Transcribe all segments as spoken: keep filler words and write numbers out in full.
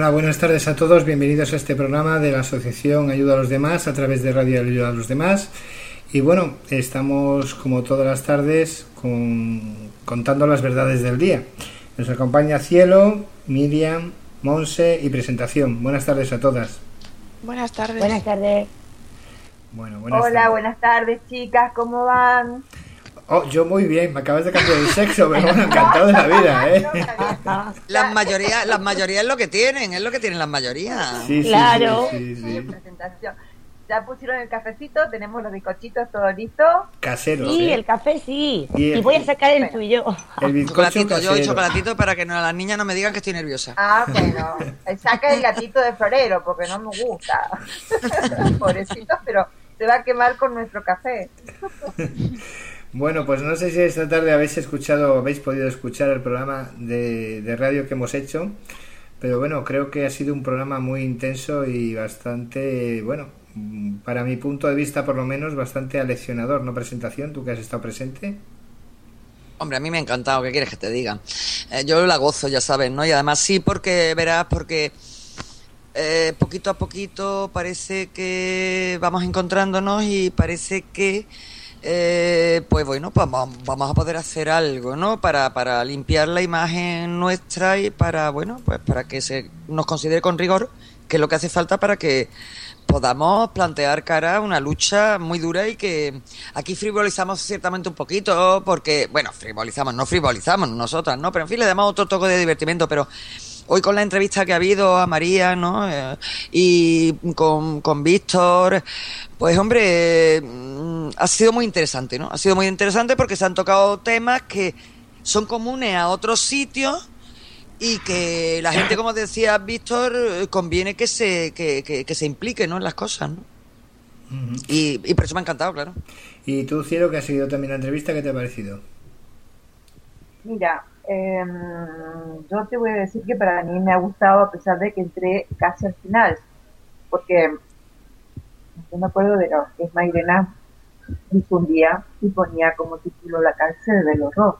Hola, buenas tardes a todos. Bienvenidos a este programa de la Asociación Ayuda a los Demás a través de Radio Ayuda a los Demás. Y bueno, estamos como todas las tardes con, contando las verdades del día. Nos acompaña Cielo, Miriam, Monse y Presentación. Buenas tardes a todas. Buenas tardes. Buenas tardes. Bueno, buenas Hola, tardes. Buenas tardes, chicas, ¿cómo van? Oh, yo muy bien, me acabas de cambiar el sexo, pero bueno, encantado de la vida, ¿eh? Las mayorías, las mayorías es lo que tienen, es lo que tienen las mayorías. Sí, sí, Claro. sí, sí, sí. Presentación. Ya pusieron el cafecito, tenemos los bizcochitos, todo listo. Caseros, Sí, ¿eh? el café sí. Y el- Y voy a sacar el tuyo. El bizcocho Chocolatito, yo y casero. chocolatito para que no, las niñas no me digan que estoy nerviosa. Ah, bueno, saca el gatito de florero porque no me gusta. Pobrecitos, pero se va a quemar con nuestro café. Bueno, pues no sé si esta tarde habéis escuchado o habéis podido escuchar el programa de, de radio que hemos hecho, pero bueno, creo que ha sido un programa muy intenso y bastante, bueno, para mi punto de vista por lo menos, bastante aleccionador, ¿no? Presentación, tú que has estado presente. Hombre, a mí me ha encantado, ¿qué quieres que te diga? Eh, yo la gozo, ya sabes, ¿no? Y además sí, porque verás, porque eh, poquito a poquito parece que vamos encontrándonos y parece que Eh, pues bueno, pues vamos, vamos a poder hacer algo, ¿no? Para, para limpiar la imagen nuestra y para, bueno, pues para que se nos considere con rigor, que es lo que hace falta para que podamos plantear cara a una lucha muy dura y que aquí frivolizamos ciertamente un poquito, porque, bueno, frivolizamos, no frivolizamos nosotras, ¿no? Pero en fin, le damos otro toque de divertimento, pero hoy con la entrevista que ha habido a María, ¿no? Eh, y con, con Víctor, pues hombre, mm, ha sido muy interesante, ¿no? Ha sido muy interesante porque se han tocado temas que son comunes a otros sitios y que la gente, como decía Víctor, eh, conviene que se que, que, que se implique, ¿no? En las cosas, ¿no? Uh-huh. Y, y por eso me ha encantado, claro. Y tú, Cielo, que has seguido también la entrevista, ¿qué te ha parecido? Mira, eh, yo te voy a decir que para mí me ha gustado a pesar de que entré casi al final, porque yo me acuerdo de lo que Mairena difundía y ponía como título La cárcel del horror.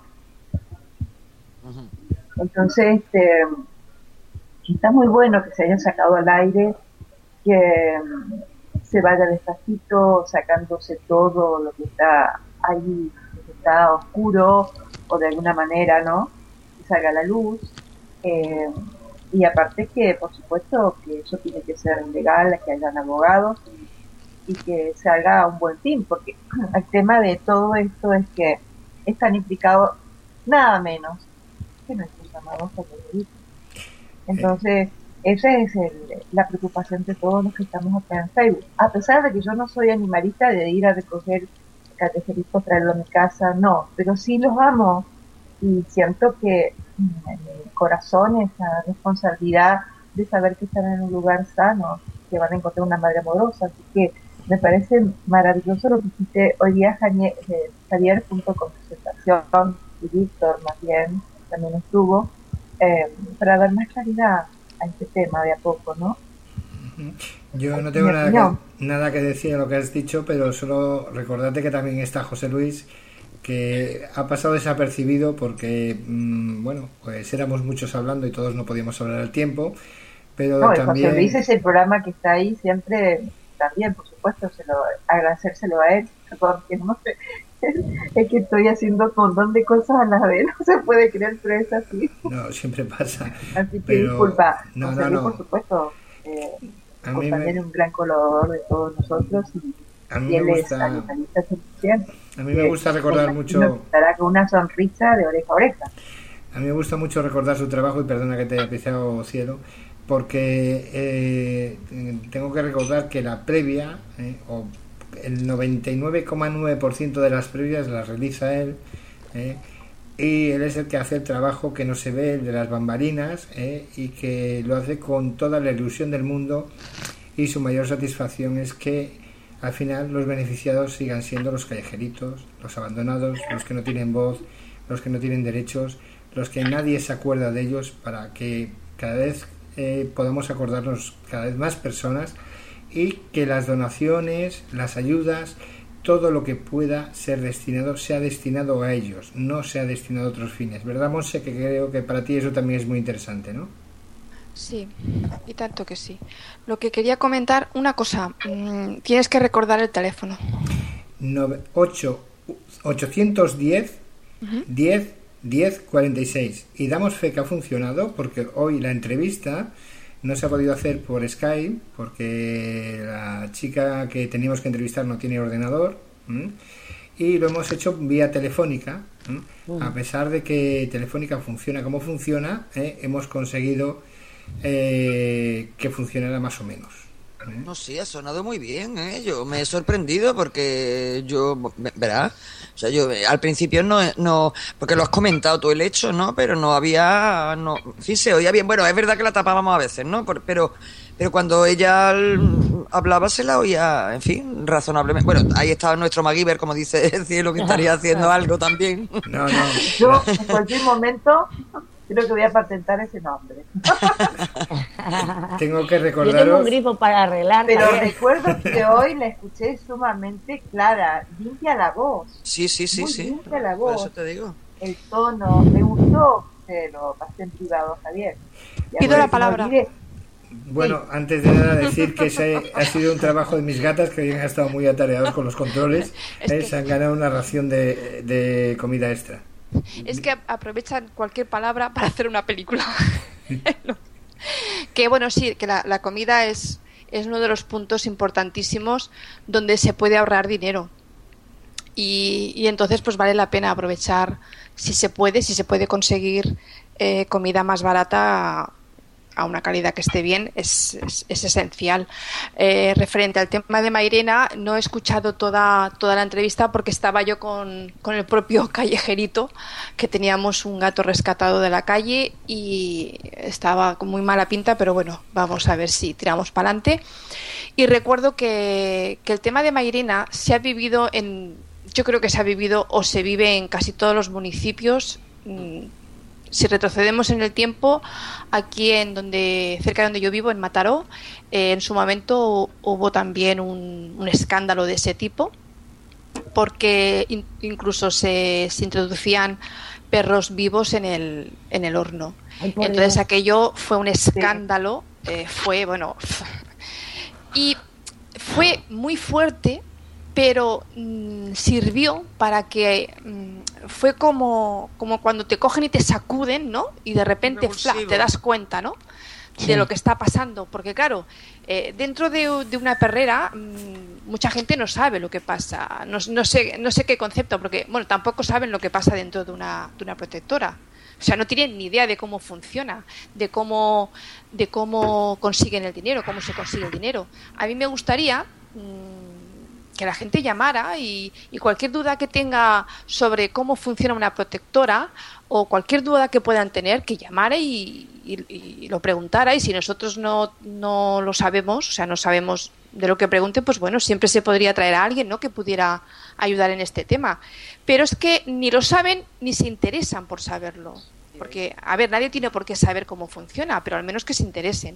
Uh-huh. Entonces, este, está muy bueno que se haya sacado al aire, que um, se vaya despacito sacándose todo lo que está ahí, lo que está oscuro, o de alguna manera, ¿no? Que salga a la luz. Eh, y aparte que, por supuesto, que eso tiene que ser legal, que hayan abogados y, y que se haga un buen fin, porque el tema de todo esto es que están implicados nada menos que nuestros amados periodistas. Entonces, esa es el, la preocupación de todos los que estamos acá en Facebook. A pesar de que yo no soy animalista de ir a recoger callejeritos, traerlo a mi casa, no, pero sí los amo y siento que en mi corazón esa responsabilidad de saber que están en un lugar sano, que van a encontrar una madre amorosa, así que me parece maravilloso lo que hiciste hoy día, Javier, eh, Javier junto con Presentación y Víctor más bien, también estuvo, eh, para dar más claridad a este tema de a poco, ¿no? Yo no tengo nada que, nada que decir a lo que has dicho, pero solo recordarte que también está José Luis, que ha pasado desapercibido porque, mmm, bueno, pues éramos muchos hablando y todos no podíamos hablar al tiempo, pero no, también... José Luis es el programa que está ahí siempre, también, por supuesto, se lo, agradecérselo a él, porque no sé, es que estoy haciendo un montón de cosas a la vez, no se puede creer, pero es así. No, siempre pasa. Así que pero... disculpa, no, José no, Luis, no. por supuesto, eh, a pues mí también me... un gran colaborador de todos nosotros y, a mí y él me es gusta... animalista cien por ciento. A mí me gusta recordar mucho... Estará con una sonrisa de oreja a oreja. A mí me gusta mucho recordar su trabajo, y perdona que te haya pisado, Cielo, porque eh, tengo que recordar que la previa, eh, o el noventa y nueve coma nueve por ciento de las previas las realiza él, eh, y él es el que hace el trabajo que no se ve, el de las bambalinas, eh, y que lo hace con toda la ilusión del mundo, y su mayor satisfacción es que al final los beneficiados sigan siendo los callejeritos, los abandonados, los que no tienen voz, los que no tienen derechos, los que nadie se acuerda de ellos, para que cada vez eh, podamos acordarnos cada vez más personas, y que las donaciones, las ayudas, todo lo que pueda ser destinado, sea destinado a ellos, no sea destinado a otros fines. ¿Verdad, Monse? Que creo que para ti eso también es muy interesante, ¿no? Sí, y tanto que sí. Lo que quería comentar, una cosa, mmm, tienes que recordar el teléfono. ocho, ochocientos diez, Uh-huh. diez, diez, cuarenta y seis. Y damos fe que ha funcionado porque hoy la entrevista no se ha podido hacer por Skype porque la chica que teníamos que entrevistar no tiene ordenador. ¿m? Y lo hemos hecho vía telefónica. ¿m? A pesar de que Telefónica funciona como funciona, ¿eh? hemos conseguido eh, que funcionara más o menos. ¿eh? No, sí, ha sonado muy bien, ¿eh? Yo me he sorprendido porque yo, verás, o sea, yo al principio no, no, porque lo has comentado tú el hecho, ¿no? Pero no había, no, sí se oía bien. Bueno, es verdad que la tapábamos a veces, ¿no? Por, pero, pero cuando ella hablaba se la oía, en fin, razonablemente. Bueno, ahí estaba nuestro MacGyver, como dice el cielo, que estaría haciendo algo también. No, no. Yo en cualquier momento creo que voy a patentar ese nombre. Tengo que Yo recordaros. tengo un grifo para arreglar. Pero también. recuerdo que hoy la escuché sumamente clara, limpia la voz. Sí, sí, sí, Muy sí. limpia la Por voz. eso te digo. El tono, me gustó, se lo pasé en privado, Javier. Ya Pido no la se me palabra. olvide. Bueno, antes de nada decir que ese ha sido un trabajo de mis gatas que han estado muy atareados con los controles. Es ¿eh? que- Se han ganado una ración de, de comida extra. Es que aprovechan cualquier palabra para hacer una película. No. Que bueno, sí, que la, la comida es, es uno de los puntos importantísimos donde se puede ahorrar dinero. Y, y entonces pues vale la pena aprovechar, si se puede, si se puede conseguir eh, comida más barata a una calidad que esté bien, es, es, es esencial. Eh, referente al tema de Mairena, no he escuchado toda, toda la entrevista porque estaba yo con, con el propio callejerito, que teníamos un gato rescatado de la calle y estaba con muy mala pinta, pero bueno, vamos a ver si tiramos para adelante. Y recuerdo que, que el tema de Mairena se ha vivido en, yo creo que se ha vivido o se vive en casi todos los municipios. Si retrocedemos en el tiempo, aquí en donde, cerca de donde yo vivo, en Mataró, eh, en su momento hubo también un, un escándalo de ese tipo, porque in, incluso se, se introducían perros vivos en el, en el horno. Ay, por Entonces Dios. aquello fue un escándalo, eh, fue, bueno, y fue muy fuerte, pero mmm, sirvió para que mmm, fue como, como cuando te cogen y te sacuden, ¿no? Y de repente fla, te das cuenta, ¿no? Sí. De lo que está pasando, porque claro, eh, dentro de, de una perrera mmm, mucha gente no sabe lo que pasa, no, no sé no sé qué concepto, porque bueno, tampoco saben lo que pasa dentro de una, de una protectora. O sea, no tienen ni idea de cómo funciona, de cómo de cómo consiguen el dinero, cómo se consigue el dinero. A mí me gustaría mmm, que la gente llamara y, y cualquier duda que tenga sobre cómo funciona una protectora o cualquier duda que puedan tener, que llamara y, y, y lo preguntara, y si nosotros no, no lo sabemos, o sea, no sabemos de lo que pregunten, pues bueno, siempre se podría traer a alguien, ¿no?, que pudiera ayudar en este tema. Pero es que ni lo saben ni se interesan por saberlo. Porque, a ver, nadie tiene por qué saber cómo funciona, pero al menos que se interesen.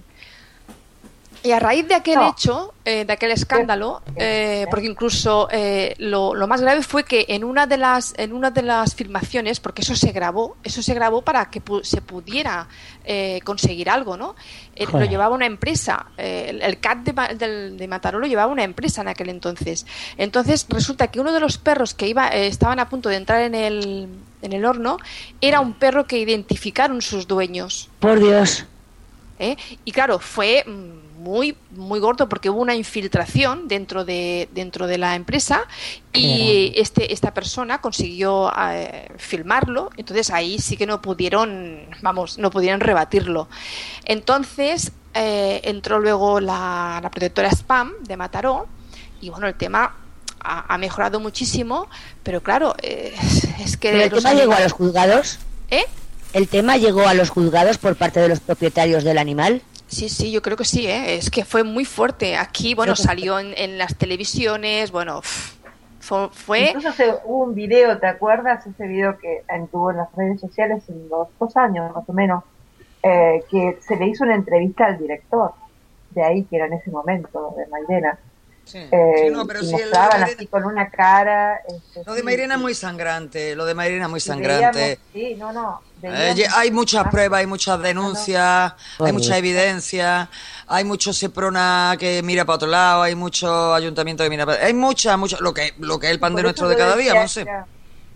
Y a raíz de aquel No. hecho, eh, de aquel escándalo, eh, porque incluso eh, lo, lo más grave fue que en una de las en una de las filmaciones, porque eso se grabó, eso se grabó para que pu- se pudiera eh, conseguir algo, ¿no? Eh, lo llevaba una empresa, eh, el, el C A T de, Ma- del- de Mataró lo llevaba una empresa en aquel entonces. Entonces resulta que uno de los perros que iba eh, estaban a punto de entrar en el en el horno era un perro que identificaron sus dueños. Por Dios. ¿eh? Y claro, fue mm, muy muy gordo porque hubo una infiltración dentro de dentro de la empresa y este esta persona consiguió eh, filmarlo. Entonces ahí sí que no pudieron, vamos, no pudieron rebatirlo. Entonces eh, entró luego la, la protectora Spam de Mataró y bueno, el tema ha, ha mejorado muchísimo, pero claro, eh, es que ¿Pero el los tema llegó a animales- los juzgados? ¿Eh? ¿El tema llegó a los juzgados por parte de los propietarios del animal? Sí, sí, yo creo que sí, ¿eh? Es que fue muy fuerte. Aquí, bueno, Creo que- salió en, en las televisiones, bueno, pff, fue... fue Incluso se, hubo un video, ¿te acuerdas? Ese video que anduvo en las redes sociales en los dos años, más o menos, eh, que se le hizo una entrevista al director, de ahí que era en ese momento, de Mairena. Sí, eh, sí, no, pero y sí, mostraban lo de- así con una cara. Este, Lo de sí, Mairena es sí. muy sangrante, lo de Mairena es muy Y sangrante. veíamos, sí, no, no. Eh, veíamos ye- hay muchas más- pruebas, hay muchas denuncias, hay mucha Correcto. evidencia, hay mucho Seprona que mira para otro lado, hay mucho ayuntamiento que mira para... Hay mucha, mucho, lo que, lo que es el pan por de eso nuestro yo de cada día, decía Monse. que era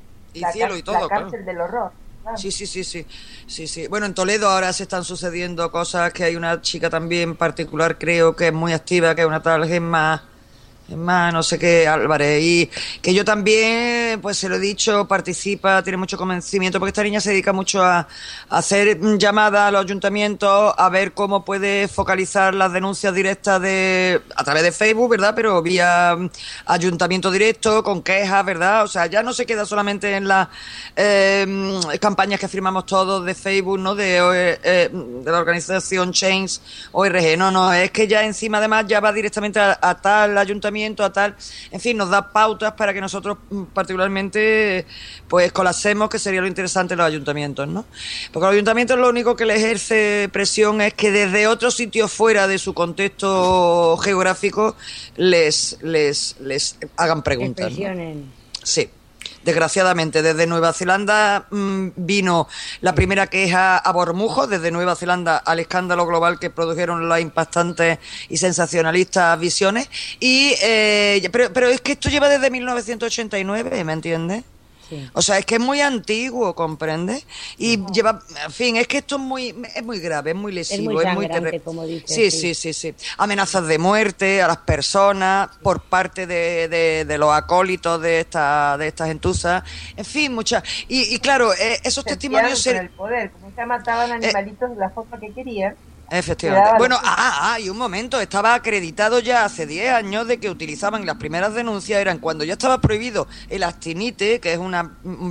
Y la, cielo car- y todo, la claro. cárcel del horror. claro. Sí, sí, sí, sí, sí, sí. Bueno, en Toledo ahora se están sucediendo cosas, que hay una chica también particular, creo que es muy activa, que es una tal Gemma, Gemma no sé qué, Álvarez, y que yo también, pues se lo he dicho, participa, tiene mucho convencimiento, porque esta niña se dedica mucho a, a hacer llamadas a los ayuntamientos, a ver cómo puede focalizar las denuncias directas de a través de Facebook, ¿verdad? Pero vía mm, ayuntamiento directo, con quejas, ¿verdad? O sea, ya no se queda solamente en las eh, mm, campañas que firmamos todos de Facebook, ¿no? De, eh, eh, de la organización Change O R G, no, no, es que ya encima además ya va directamente a, a tal ayuntamiento, a tal, en fin, nos da pautas para que nosotros mm, particularmente pues colapsemos, que sería lo interesante en los ayuntamientos, ¿no? Porque los ayuntamientos lo único que le ejerce presión es que desde otros sitios fuera de su contexto geográfico les, les, les hagan preguntas, ¿no? Presionen. Sí. Desgraciadamente, desde Nueva Zelanda mmm, vino la primera queja a Bormujo, desde Nueva Zelanda al escándalo global que produjeron las impactantes y sensacionalistas visiones. Y eh, pero, pero es que esto lleva desde mil novecientos ochenta y nueve, ¿me entiendes? Sí. O sea, es que es muy antiguo, ¿comprendes? Y no. lleva, en fin, es que esto es muy, es muy grave, es muy lesivo, es muy es muy terre... como dices. Sí, sí, sí, sí. Amenazas de muerte a las personas por parte de, de, de los acólitos de esta, de estas gentusas. En fin, muchas. Y, y claro, eh, esos Se testimonios. Con el poder, como ya mataban animalitos eh, de la forma que querían. Efectivamente. Bueno, ah, ah, y un momento, estaba acreditado ya hace diez años de que utilizaban, las primeras denuncias eran cuando ya estaba prohibido el actinite, que es una,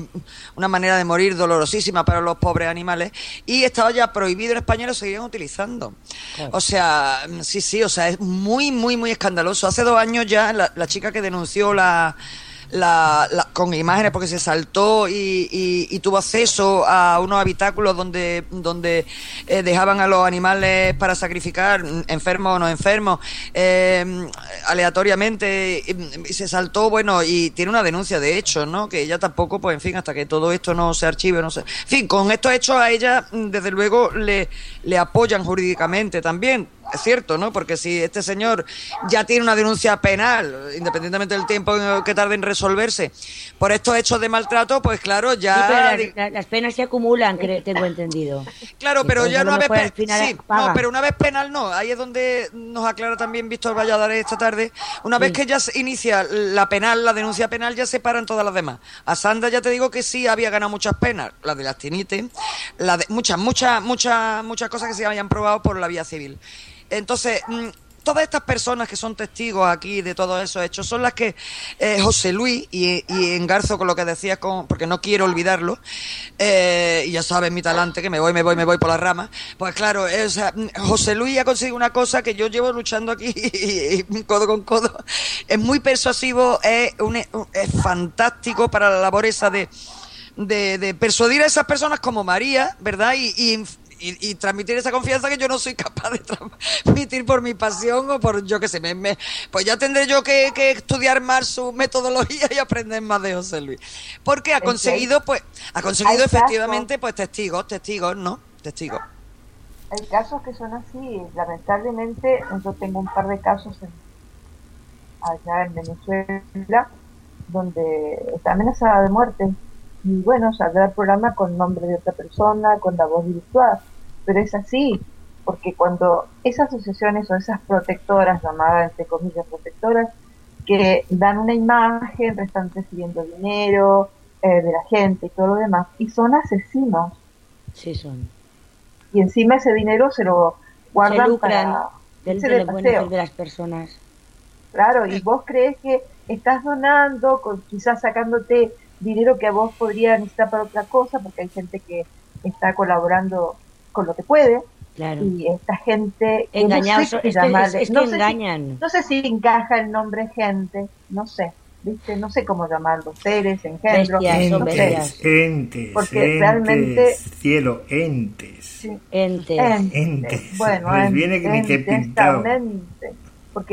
una manera de morir dolorosísima para los pobres animales, y estaba ya prohibido en España y lo seguían utilizando. Claro. O sea, sí, sí, o sea, es muy, muy, muy escandaloso. Hace dos años ya la, la chica que denunció la... La, la, con imágenes porque se saltó y, y, y tuvo acceso a unos habitáculos donde donde eh, dejaban a los animales para sacrificar, enfermos o no enfermos, eh, aleatoriamente, y, y se saltó, bueno, y tiene una denuncia de hecho, ¿no? Que ella tampoco, pues en fin, hasta que todo esto no se archive, no sé. En fin, con estos hechos a ella, desde luego, le, le apoyan jurídicamente también. Es cierto, ¿no? Porque si este señor ya tiene una denuncia penal, independientemente del tiempo que tarde en resolverse, por estos hechos de maltrato, pues claro, ya... Sí, pero las, las penas se acumulan, tengo entendido. Claro, pero ya una vez... Pe... Sí, no, pero una vez penal no. Ahí es donde nos aclara también Víctor Valladares esta tarde. Una sí. vez que ya se inicia la penal, la denuncia penal, ya se paran todas las demás. A Sandra ya te digo que sí había ganado muchas penas, la de la actinite, la de, muchas, muchas, muchas, muchas cosas que se habían probado por la vía civil. Entonces, todas estas personas que son testigos aquí de todos esos hechos son las que eh, José Luis, y, y engarzo con lo que decías, con, porque no quiero olvidarlo, eh, y ya sabes mi talante, que me voy, me voy, me voy por las ramas, pues claro, eh, o sea, José Luis ha conseguido una cosa que yo llevo luchando aquí y, y, codo con codo, es muy persuasivo, es, un, es fantástico para la labor esa de, de, de persuadir a esas personas como María, ¿verdad? Y, y Y, y transmitir esa confianza que yo no soy capaz de transmitir por mi pasión o por, yo qué sé, me, me, pues ya tendré yo que, que estudiar más su metodología y aprender más de José Luis. Porque ha conseguido, pues, ha conseguido efectivamente, pues, testigos, testigos, ¿no? Testigos. Hay casos que son así, lamentablemente, yo tengo un par de casos en, allá en Venezuela, donde está amenazada de muerte. Y bueno, saldrá el programa con nombre de otra persona, con la voz virtual, pero es así, porque cuando esas asociaciones o esas protectoras, llamadas entre comillas protectoras, que dan una imagen, están recibiendo dinero eh, de la gente y todo lo demás, y son asesinos. Sí, son. Y encima ese dinero se lo guardan se lucran para del, del buen de las personas. Claro, y vos crees que estás donando, con, quizás sacándote dinero que a vos podría necesitar para otra cosa, porque hay gente que está colaborando con lo que puede, claro. Y esta gente engañados, no sé qué es, llamarle, que, es, es no que sé engañan si, no sé si encaja el nombre gente, no sé, viste, no sé cómo llamarlo, seres, engendros, bestias, no entes, sé, entes, porque entes, realmente cielo, entes, sí, entes, entes, entes. bueno, Les entes, viene que ni que pintado. ente, porque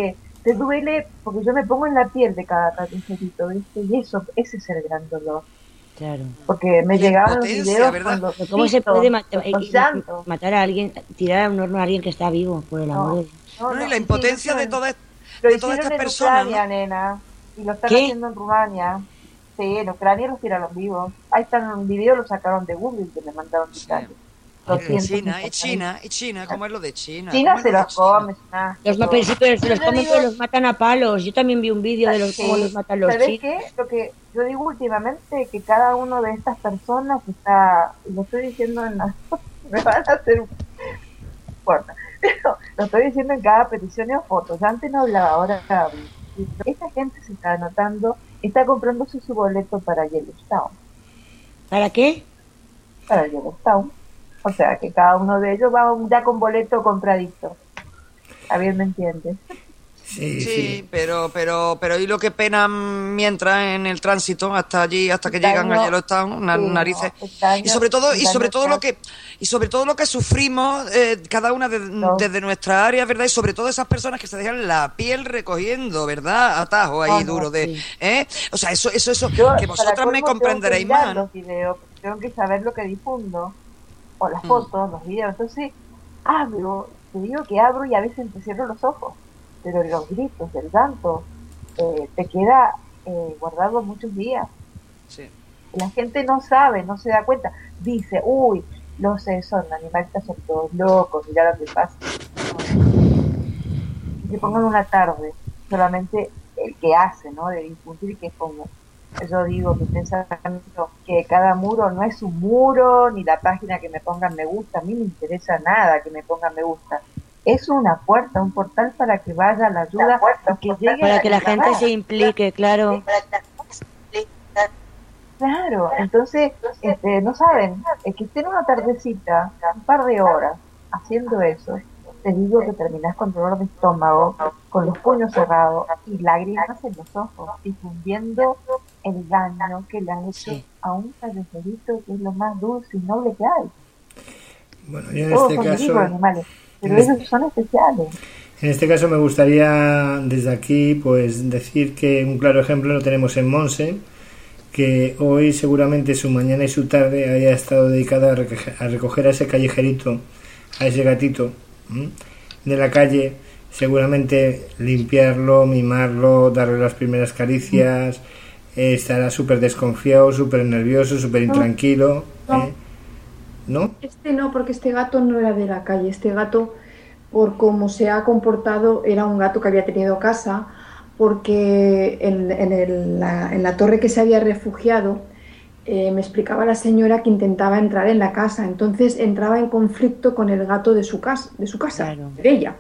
te duele porque yo me pongo en la piel de cada cartucherito, ¿viste? Y eso, ese es el gran dolor. Claro. Porque me llegaban los impotencia, videos ¿verdad? cuando Pero ¿cómo se puede matar, los llantos. matar a alguien, tirar a un horno a alguien que está vivo, por el No, amor de Dios? no, No, y no, la sí, impotencia lo de hicieron- todas Lo de todas hicieron estas en personas, Ucrania, ¿no? nena. Y lo están ¿Qué? haciendo en Rumania. Sí, en Ucrania los tiraron vivos. Ahí están un video, lo sacaron de Google que me mandaron de Sí. Italia. Y doscientos China, y cincuenta. China, y China, ¿cómo es lo de China? China ¿Cómo es se lo de los China? come. ah, Los ma- todo. pero sí, pero se los Yo comen, digo- pero los matan a palos. Yo también vi un vídeo de los cómo Sí, los matan los ¿sabes chinos. qué? Lo que yo digo últimamente, que cada uno de estas personas está, y lo estoy diciendo en la, me van a hacer un, no importa, pero lo estoy diciendo en cada petición o fotos. Yo antes no hablaba, ahora hablo. Y esta gente se está anotando, está comprándose su boleto para Yellowstone, ¿Para qué? para Yellowstone. O sea, que cada uno de ellos va ya con boleto compradito. A ver, ¿me entiendes? Sí, Sí, sí. pero, pero, pero ¿y lo que penan mientras en el tránsito hasta allí, hasta que Este llegan año- a Yellowstone, na- sí, no, narices? este año- Y sobre todo, y este sobre año todo lo está- que, y sobre todo lo que sufrimos eh, cada una de- No. desde nuestra área, ¿verdad? Y sobre todo esas personas que se dejan la piel recogiendo, ¿verdad? Atajo ahí No, no, duro de, sí. ¿eh? O sea, eso, eso, eso, Yo, que para vosotras colmo, me tengo que comprenderéis mirar más, ¿no? los videos, porque tengo que saber lo que difundo, o las Mm. fotos, los videos. Entonces, abro, te digo que abro y a veces te cierro los ojos, pero los gritos, el llanto, eh, te queda eh, guardado muchos días. Sí. La gente no sabe, no se da cuenta. Dice, uy, los eh, son animalistas, son todos locos, mirá lo que pasa. Que se pongan una tarde, solamente el que hace, ¿no? De difundir, que es como, yo digo, mi pensamiento, que cada muro no es un muro, ni la página que me pongan me gusta, a mí me interesa nada que me pongan me gusta. Es una puerta, un portal para que vaya la ayuda, y que llegue Para a que la gente reclamar. se implique, claro. Claro, entonces, este, no saben, es que estén una tardecita, un par de horas, haciendo eso, te digo que terminás con dolor de estómago, con los puños cerrados y lágrimas en los ojos, difundiendo el daño que le han hecho Sí. a un callejerito que es lo más dulce y noble que hay. Bueno, yo en Todos este son caso, vivos animales, pero en este- ellos son especiales. en este caso me gustaría desde aquí pues decir que un claro ejemplo lo tenemos en Monse, que hoy seguramente su mañana y su tarde haya estado dedicada a recoger a, recoger a ese callejerito, a ese gatito, ¿m? de la calle, seguramente limpiarlo, mimarlo, darle las primeras caricias, eh, estará súper desconfiado, súper nervioso, súper intranquilo, No. ¿eh? ¿No? Este no, porque este gato no era de la calle. Este gato, por cómo se ha comportado, era un gato que había tenido casa, porque en, en el- la, en la torre que se había refugiado, eh, me explicaba la señora que intentaba entrar en la casa, entonces entraba en conflicto con el gato de su casa, de su casa, Claro. de ella.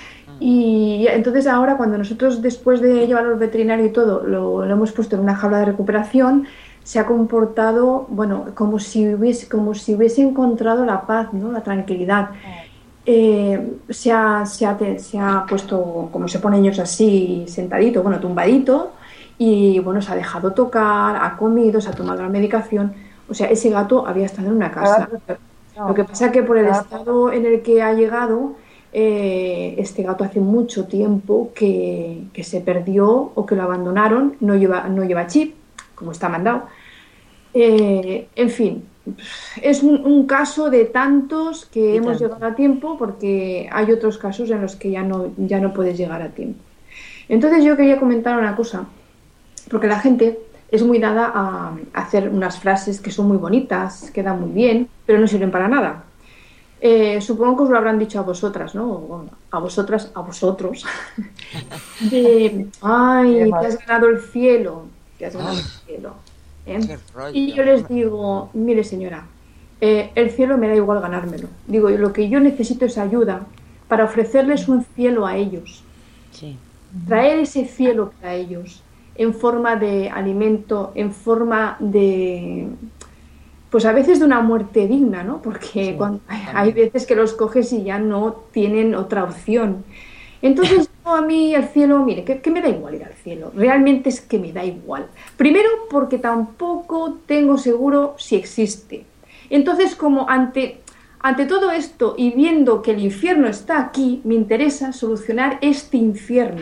Y entonces ahora, cuando nosotros, después de llevarlo al veterinario y todo, lo, lo hemos puesto en una jaula de recuperación, se ha comportado, bueno, como si hubiese, como si hubiese encontrado la paz, ¿no? La tranquilidad. Eh, se, ha, se, ha, te- se ha puesto, como se ponen ellos así, sentadito, bueno, tumbadito, y bueno, se ha dejado tocar, ha comido, se ha tomado la medicación. O sea, ese gato había estado en una casa. No, Lo que pasa es que por el claro. estado en el que ha llegado, eh, este gato hace mucho tiempo que, que se perdió o que lo abandonaron, no lleva, no lleva chip, como está mandado. Eh, en fin, es un, un caso de tantos que Y hemos tanto. llegado a tiempo, porque hay otros casos en los que ya no, ya no puedes llegar a tiempo. Entonces yo quería comentar una cosa, porque la gente es muy dada a hacer unas frases que son muy bonitas, quedan muy bien, pero no sirven para nada. Eh, supongo que os lo habrán dicho a vosotras, ¿no? O a vosotras, a vosotros. De, ay, te has ganado el cielo, te has ganado el cielo. ¿eh? Qué rollo. Y yo les digo, mire señora, eh, el cielo me da igual ganármelo. Digo, lo que yo necesito es ayuda para ofrecerles un cielo a ellos. Sí. Traer ese cielo para ellos en forma de alimento, en forma de, pues a veces de una muerte digna, ¿no? Porque Sí, cuando, hay veces que los coges y ya no tienen otra opción. Entonces, yo a mí el cielo, mire, que, que me da igual ir al cielo. Realmente es que me da igual. Primero, porque tampoco tengo seguro si existe. Entonces, como ante, ante todo esto y viendo que el infierno está aquí, me interesa solucionar este infierno.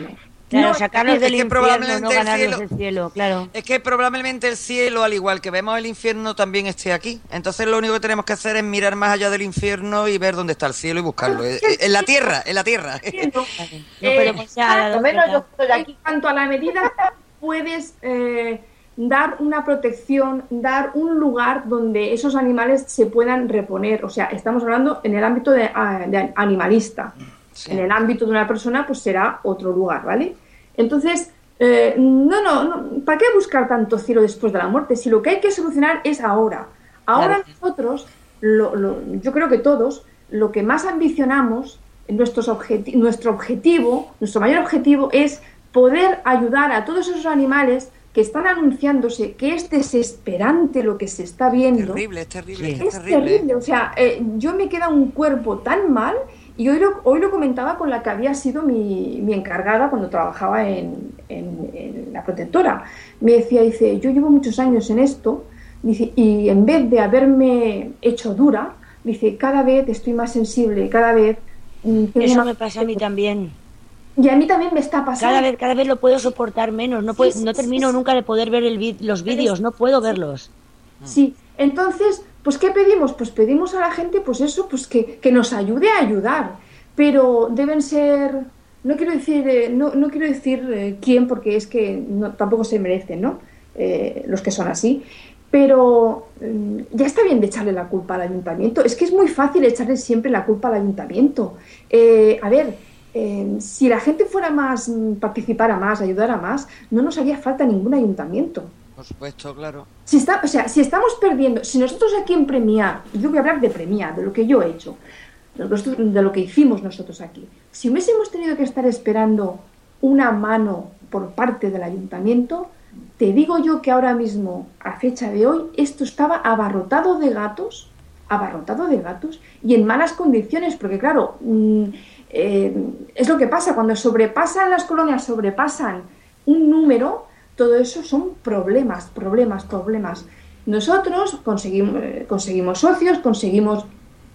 Claro, No, sacarlos es del que infierno, probablemente no el ganarlos cielo- del cielo, claro. Es que probablemente el cielo, al igual que vemos el infierno, también esté aquí. Entonces lo único que tenemos que hacer es mirar más allá del infierno y ver dónde está el cielo y buscarlo. Eh, eh, En la tierra, en la tierra. Entiendo. No Eh, podemos ya a la Por lo menos yo estoy En aquí. cuanto a la medida, puedes eh, dar una protección, dar un lugar donde esos animales se puedan reponer. O sea, estamos hablando en el ámbito de, ah, de animalista. Sí. En el ámbito de una persona, pues será otro lugar, ¿vale? Entonces, eh, no, no, no, ¿para qué buscar tanto cielo después de la muerte? Si lo que hay que solucionar es ahora. Ahora Claro. nosotros, lo, lo- yo creo que todos, lo que más ambicionamos, nuestros objeti- nuestro objetivo, nuestro mayor objetivo es poder ayudar a todos esos animales que están anunciándose, que es desesperante lo que se está viendo. Terrible, es terrible, Sí. es que es Es terrible. terrible, o sea, eh, yo me queda un cuerpo tan mal, y hoy lo, hoy lo comentaba con la que había sido mi, mi encargada cuando trabajaba en, en- en la protectora. Me decía, dice, yo llevo muchos años en esto, dice, y en vez de haberme hecho dura, dice, cada vez estoy más sensible, cada vez mm, tengo Eso más- me pasa a mí también. Y a mí también me está pasando. Cada vez, cada vez lo puedo soportar menos. No, puedo- Sí, sí, no termino sí, sí. nunca de poder ver el vi- los vídeos, no puedo verlos. Sí, entonces, pues ¿qué pedimos? Pues pedimos a la gente, pues eso, pues que, que nos ayude a ayudar, pero deben ser, no quiero decir, eh, no, no quiero decir eh, quién, porque es que no, tampoco se merecen, ¿no? Eh, los que son así, pero mm, ya está bien de echarle la culpa al ayuntamiento. Es que es muy fácil echarle siempre la culpa al ayuntamiento. Eh, a ver, eh, si la gente fuera más, mm, participara más, ayudara más, no nos haría falta ningún ayuntamiento. Por supuesto, claro. Si está, o sea, si estamos perdiendo, si nosotros aquí en Premià, yo voy a hablar de Premià, de lo que yo he hecho, de lo, de lo que hicimos nosotros aquí, si hubiésemos tenido que estar esperando una mano por parte del ayuntamiento, te digo yo que ahora mismo, a fecha de hoy, esto estaba abarrotado de gatos, abarrotado de gatos y en malas condiciones, porque claro, mm, eh, es lo que pasa, cuando sobrepasan las colonias, sobrepasan un número, todo eso son problemas, problemas, problemas. Nosotros conseguimos, eh, conseguimos socios, conseguimos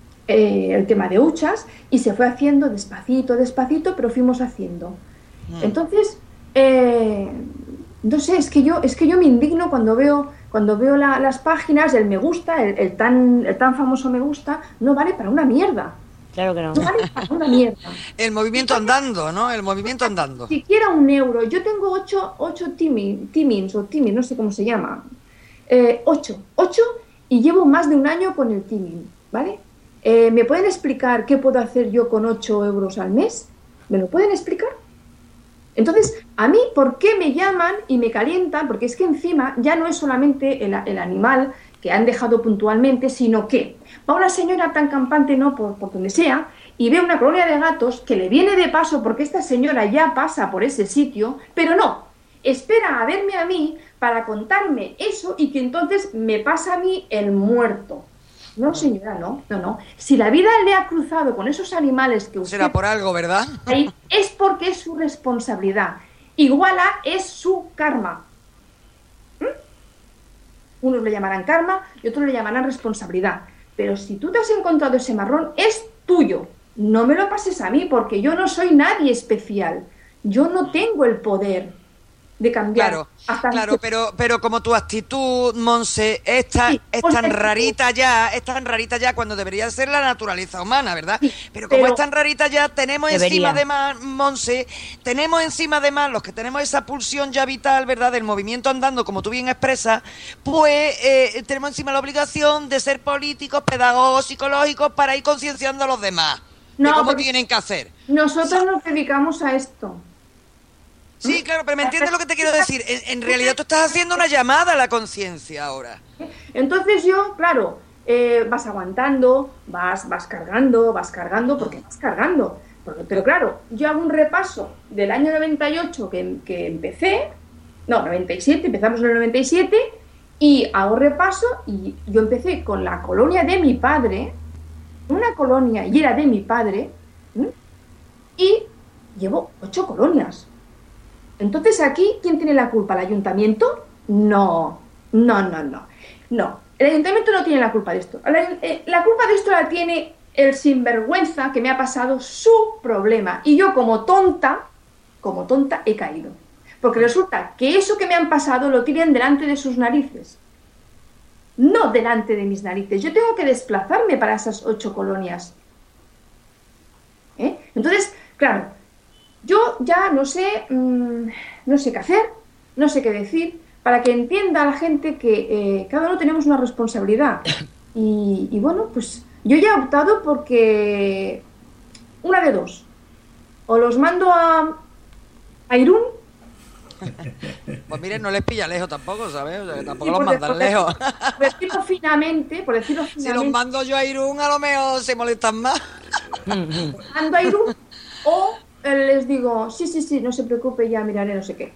eh, el tema de huchas y se fue haciendo despacito, despacito, pero fuimos haciendo. Mm. Entonces, eh, no sé, es que yo, es que yo me indigno cuando veo, cuando veo la- las páginas, el me gusta, el, el tan, el tan famoso me gusta, no vale para una mierda. Claro que no. No vale para una mierda. El movimiento andando, ¿no? El movimiento andando. Siquiera un euro. Yo tengo ocho, ocho timi- timings o timing, no sé cómo se llama. Eh, ocho, ocho y llevo más de un año con el timing, ¿vale? Eh, ¿Me pueden explicar qué puedo hacer yo con ocho euros al mes? ¿Me lo pueden explicar? Entonces, a mí, ¿por qué me llaman y me calientan? Porque es que encima ya no es solamente el, el animal que han dejado puntualmente, sino que va una señora tan campante, no por, por donde sea, y ve una colonia de gatos que le viene de paso porque esta señora ya pasa por ese sitio, pero no, espera a verme a mí para contarme eso y que entonces me pasa a mí el muerto. No, señora, no, no, no. Si la vida le ha cruzado con esos animales que usted Será por algo, ¿verdad? ahí, es porque es su responsabilidad. Igual a es su karma. ¿Mm? Unos le llamarán karma y otros le llamarán responsabilidad. Pero si tú te has encontrado ese marrón, es tuyo. No me lo pases a mí porque yo no soy nadie especial. Yo no tengo el poder de cambiar. Claro, hasta claro, pero, pero como tu actitud, Monse, es tan, Sí, es pues tan es- rarita ya, es tan rarita ya cuando debería ser la naturaleza humana, ¿verdad? Sí, pero como pero- es tan rarita ya, tenemos Debería. encima de más, Monse, tenemos encima de más, los que tenemos esa pulsión ya vital, ¿verdad?, del movimiento andando, como tú bien expresas, pues eh, tenemos encima la obligación de ser políticos, pedagogos, psicológicos, para ir concienciando a los demás de No, cómo porque- tienen que hacer. Nosotros nos dedicamos a esto. Sí, claro, pero ¿me entiendes lo que te quiero decir? En, en realidad tú estás haciendo una llamada a la conciencia ahora. Entonces yo, claro, eh, vas aguantando, vas, vas cargando, vas cargando, porque vas cargando. Porque- pero claro, yo hago un repaso del año noventa y ocho que, que empecé, no, noventa y siete, empezamos en el noventa y siete, y hago repaso y yo empecé con la colonia de mi padre, una colonia, y era de mi padre, ¿m? y llevo ocho colonias. Entonces aquí, ¿quién tiene la culpa? ¿El ayuntamiento? No, no, no, no. No, el ayuntamiento no tiene la culpa de esto. La, eh, la culpa de esto la tiene el sinvergüenza que me ha pasado su problema. Y yo como tonta, como tonta he caído. Porque resulta que eso que me han pasado lo tienen delante de sus narices. No delante de mis narices. Yo tengo que desplazarme para esas ocho colonias. ¿Eh? Entonces, claro, yo ya no sé, mmm, no sé qué hacer, no sé qué decir, para que entienda la gente que eh, cada uno tenemos una responsabilidad. Y, y bueno, pues yo ya he optado porque una de dos. O los mando a, a Irún. Pues miren, no les pilla lejos tampoco, ¿sabes? O sea, tampoco Sí, los por mandan por lejos. Por decirlo finamente, por decirlo Si los finamente, mando yo a Irún, a lo mejor se molestan más. mando a Irún o eh, les digo, sí, sí, sí, no se preocupe, ya miraré no sé qué.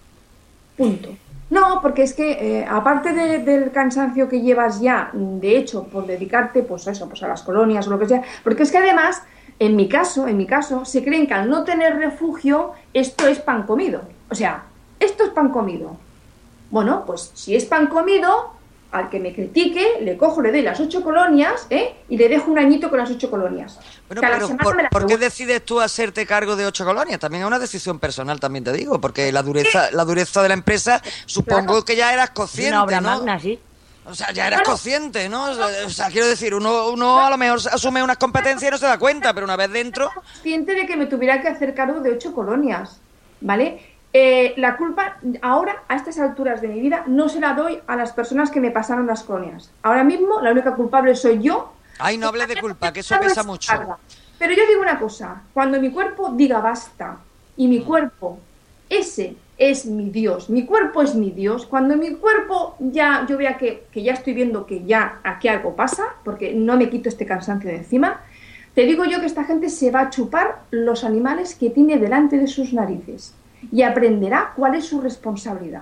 Punto. No, porque es que eh, aparte de, del cansancio que llevas ya, de hecho, por dedicarte, pues eso, pues a las colonias o lo que sea, porque es que además, en mi caso, en mi caso, se creen que al no tener refugio, esto es pan comido. O sea, esto es pan comido. Bueno, pues si es pan comido, al que me critique, le cojo, le doy las ocho colonias, ¿eh? Y le dejo un añito con las ocho colonias. Bueno, Cada pero semana ¿por, me las ¿por qué devuelvo. decides tú hacerte cargo de ocho colonias? También es una decisión personal, también te digo, porque la dureza, la dureza de la empresa, supongo Claro. que ya eras Es consciente, una obra ¿no? magna, sí. O sea, ya eras Claro. consciente, ¿no? O sea, o sea, quiero decir, uno, uno a lo mejor asume unas competencias y no se da cuenta, pero una vez dentro... Consciente de que me tuviera que hacer cargo de ocho colonias, ¿vale? Eh, la culpa ahora, a estas alturas de mi vida, no se la doy a las personas que me pasaron las colonias. Ahora mismo la única culpable soy yo. Ay, no hables de culpa, que eso Claro, pesa es mucho. carga. Pero yo digo una cosa, cuando mi cuerpo diga basta, y mi cuerpo, ese es mi Dios, mi cuerpo es mi Dios, cuando mi cuerpo ya, yo vea que, que ya estoy viendo que ya aquí algo pasa, porque no me quito este cansancio de encima, te digo yo que esta gente se va a chupar los animales que tiene delante de sus narices y aprenderá cuál es su responsabilidad.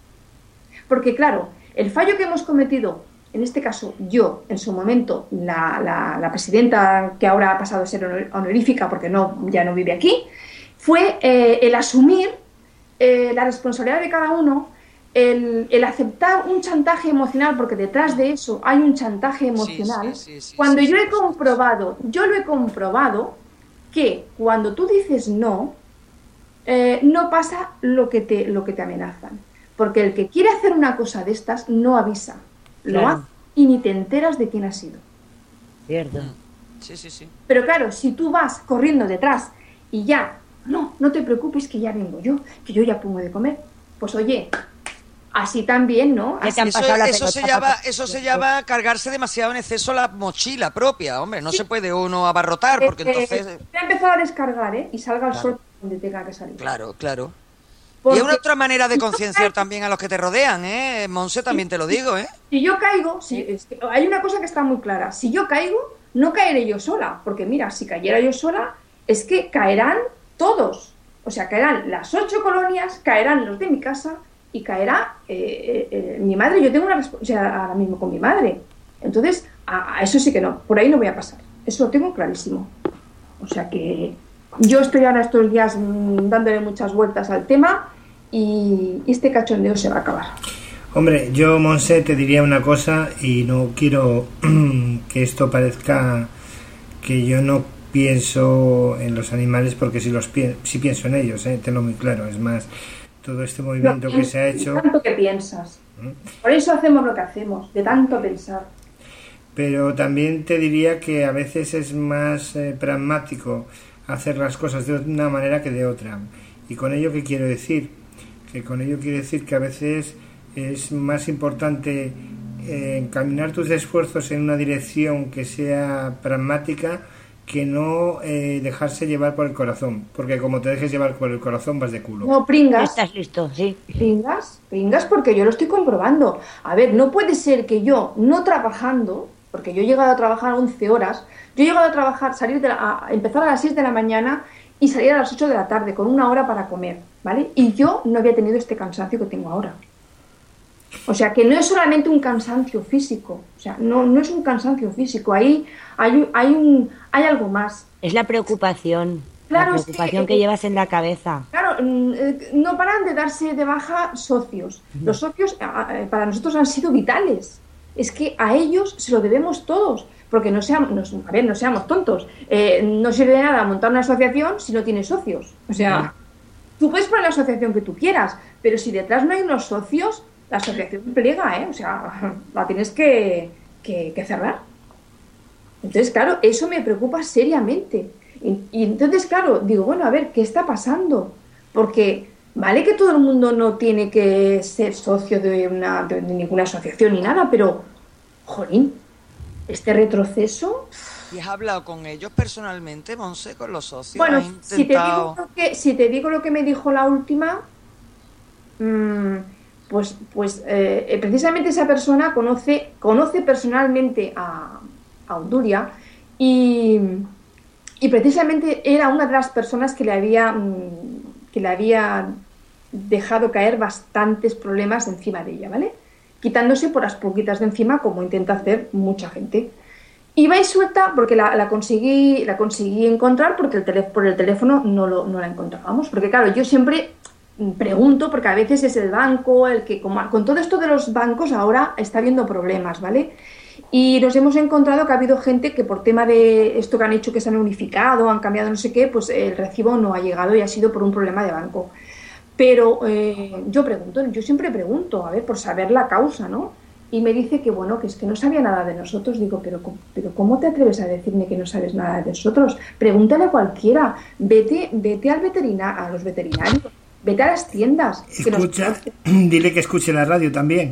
Porque claro, el fallo que hemos cometido, en este caso yo, en su momento, la, la, la presidenta que ahora ha pasado a ser honor- honorífica porque no, ya no vive aquí, fue eh, el asumir eh, la responsabilidad de cada uno, el, el aceptar un chantaje emocional, porque detrás de eso hay un chantaje emocional. sí, sí, sí, cuando sí, yo sí, he sí, comprobado, yo lo he comprobado, que cuando tú dices no, eh, no pasa lo que te, lo que te amenazan. Porque el que quiere hacer una cosa de estas no avisa, lo Claro. hace y ni te enteras de quién ha sido. Cierto. Sí, sí, sí. Pero claro, si tú vas corriendo detrás y ya, no, no te preocupes que ya vengo yo, que yo ya pongo de comer, pues oye, así también, ¿no? Ya Así- te han Eso, pasado la eso se pelota llama, para- eso se llama cargarse demasiado en exceso la mochila propia, hombre. No se puede uno abarrotar, porque Eh, entonces... eh, voy a empezar a descargar, ¿eh? Y salga el Claro. sol donde tenga que salir. Claro, claro. Porque Y es una otra manera de si yo concienciar caigo- también a los que te rodean, ¿eh? Monse, también te lo digo, ¿eh? Si yo caigo, si, es que hay una cosa que está muy clara. Si yo caigo, no caeré yo sola. Porque mira, si cayera yo sola, es que caerán todos. O sea, caerán las ocho colonias, caerán los de mi casa y caerá eh, eh, eh, mi madre. Yo tengo una responsabilidad ahora mismo con mi madre. Entonces, a, a eso sí que no. Por ahí no voy a pasar. Eso lo tengo clarísimo. O sea que yo estoy ahora estos días mm, dándole muchas vueltas al tema y este cachondeo se va a acabar. Hombre, yo, Monse, te diría una cosa y no quiero que esto parezca que yo no pienso en los animales, porque sí, los pi- sí pienso en ellos, ¿eh? Tenlo muy claro. Es más, todo este movimiento que se ha hecho... De tanto que piensas. Por eso hacemos lo que hacemos, de tanto pensar. Pero también te diría que a veces es más eh, pragmático hacer las cosas de una manera que de otra. ¿Y con ello qué quiero decir? Que con ello quiero decir que a veces es más importante eh, encaminar tus esfuerzos en una dirección que sea pragmática que no eh, dejarse llevar por el corazón. Porque como te dejes llevar por el corazón vas de culo. No, pringas. Estás listo, sí. Pringas, pringas porque yo lo estoy comprobando. A ver, no puede ser que yo, no trabajando, porque yo he llegado a trabajar once horas, yo he llegado a trabajar, salir de la, a empezar a las seis de la mañana y salir a las ocho de la tarde, con una hora para comer, ¿vale? Y yo no había tenido este cansancio que tengo ahora. O sea, que no es solamente un cansancio físico, o sea, no, no es un cansancio físico, ahí hay, un- hay, un, hay algo más. Es la preocupación. Claro, la es que- preocupación que, llevas en la cabeza. Claro, mm, eh, no paran de darse de baja socios. Los socios a- a- para nosotros han sido vitales. Es que a ellos se lo debemos todos, porque no seamos, nos- a ver, no seamos tontos. Eh, no sirve de nada montar una asociación si no tiene socios. O sea, tú puedes poner la asociación que tú quieras, pero si detrás no hay unos socios, la asociación plega, ¿eh? O sea, la tienes que, que, que cerrar. Entonces, claro, eso me preocupa seriamente. Y, y entonces, claro, digo, bueno, a ver, ¿qué está pasando? Porque vale que todo el mundo no tiene que ser socio de, una, de, de ninguna asociación ni nada, pero, jolín, este retroceso... ¿Y has hablado con ellos personalmente, Monse, con los socios? Bueno, ¿Has si te, intentado... digo lo que, si te digo lo que me dijo la última, mmm, pues, pues eh, precisamente esa persona conoce, conoce personalmente a, a Honduria y, y precisamente era una de las personas que le había, que le había dejado caer bastantes problemas encima de ella, ¿vale? Quitándose por las poquitas de encima, como intenta hacer mucha gente. Iba y suelta porque la, la conseguí la conseguí encontrar porque el teléfono, por el teléfono no, lo, no la encontrábamos. Porque claro, yo siempre pregunto, porque a veces es el banco el que, como, con todo esto de los bancos ahora está habiendo problemas, ¿vale? Y nos hemos encontrado que ha habido gente que por tema de esto que han hecho, que se han unificado, han cambiado no sé qué, pues el recibo no ha llegado y ha sido por un problema de banco. Pero eh, yo pregunto, yo siempre pregunto, a ver, por saber la causa, ¿no? Y me dice que, bueno, que es que no sabía nada de nosotros. Digo, pero, pero ¿cómo te atreves a decirme que no sabes nada de nosotros? Pregúntale a cualquiera, vete, vete al veterinario, a los veterinarios, vete a las tiendas. Escucha, que nos... dile que escuche la radio también.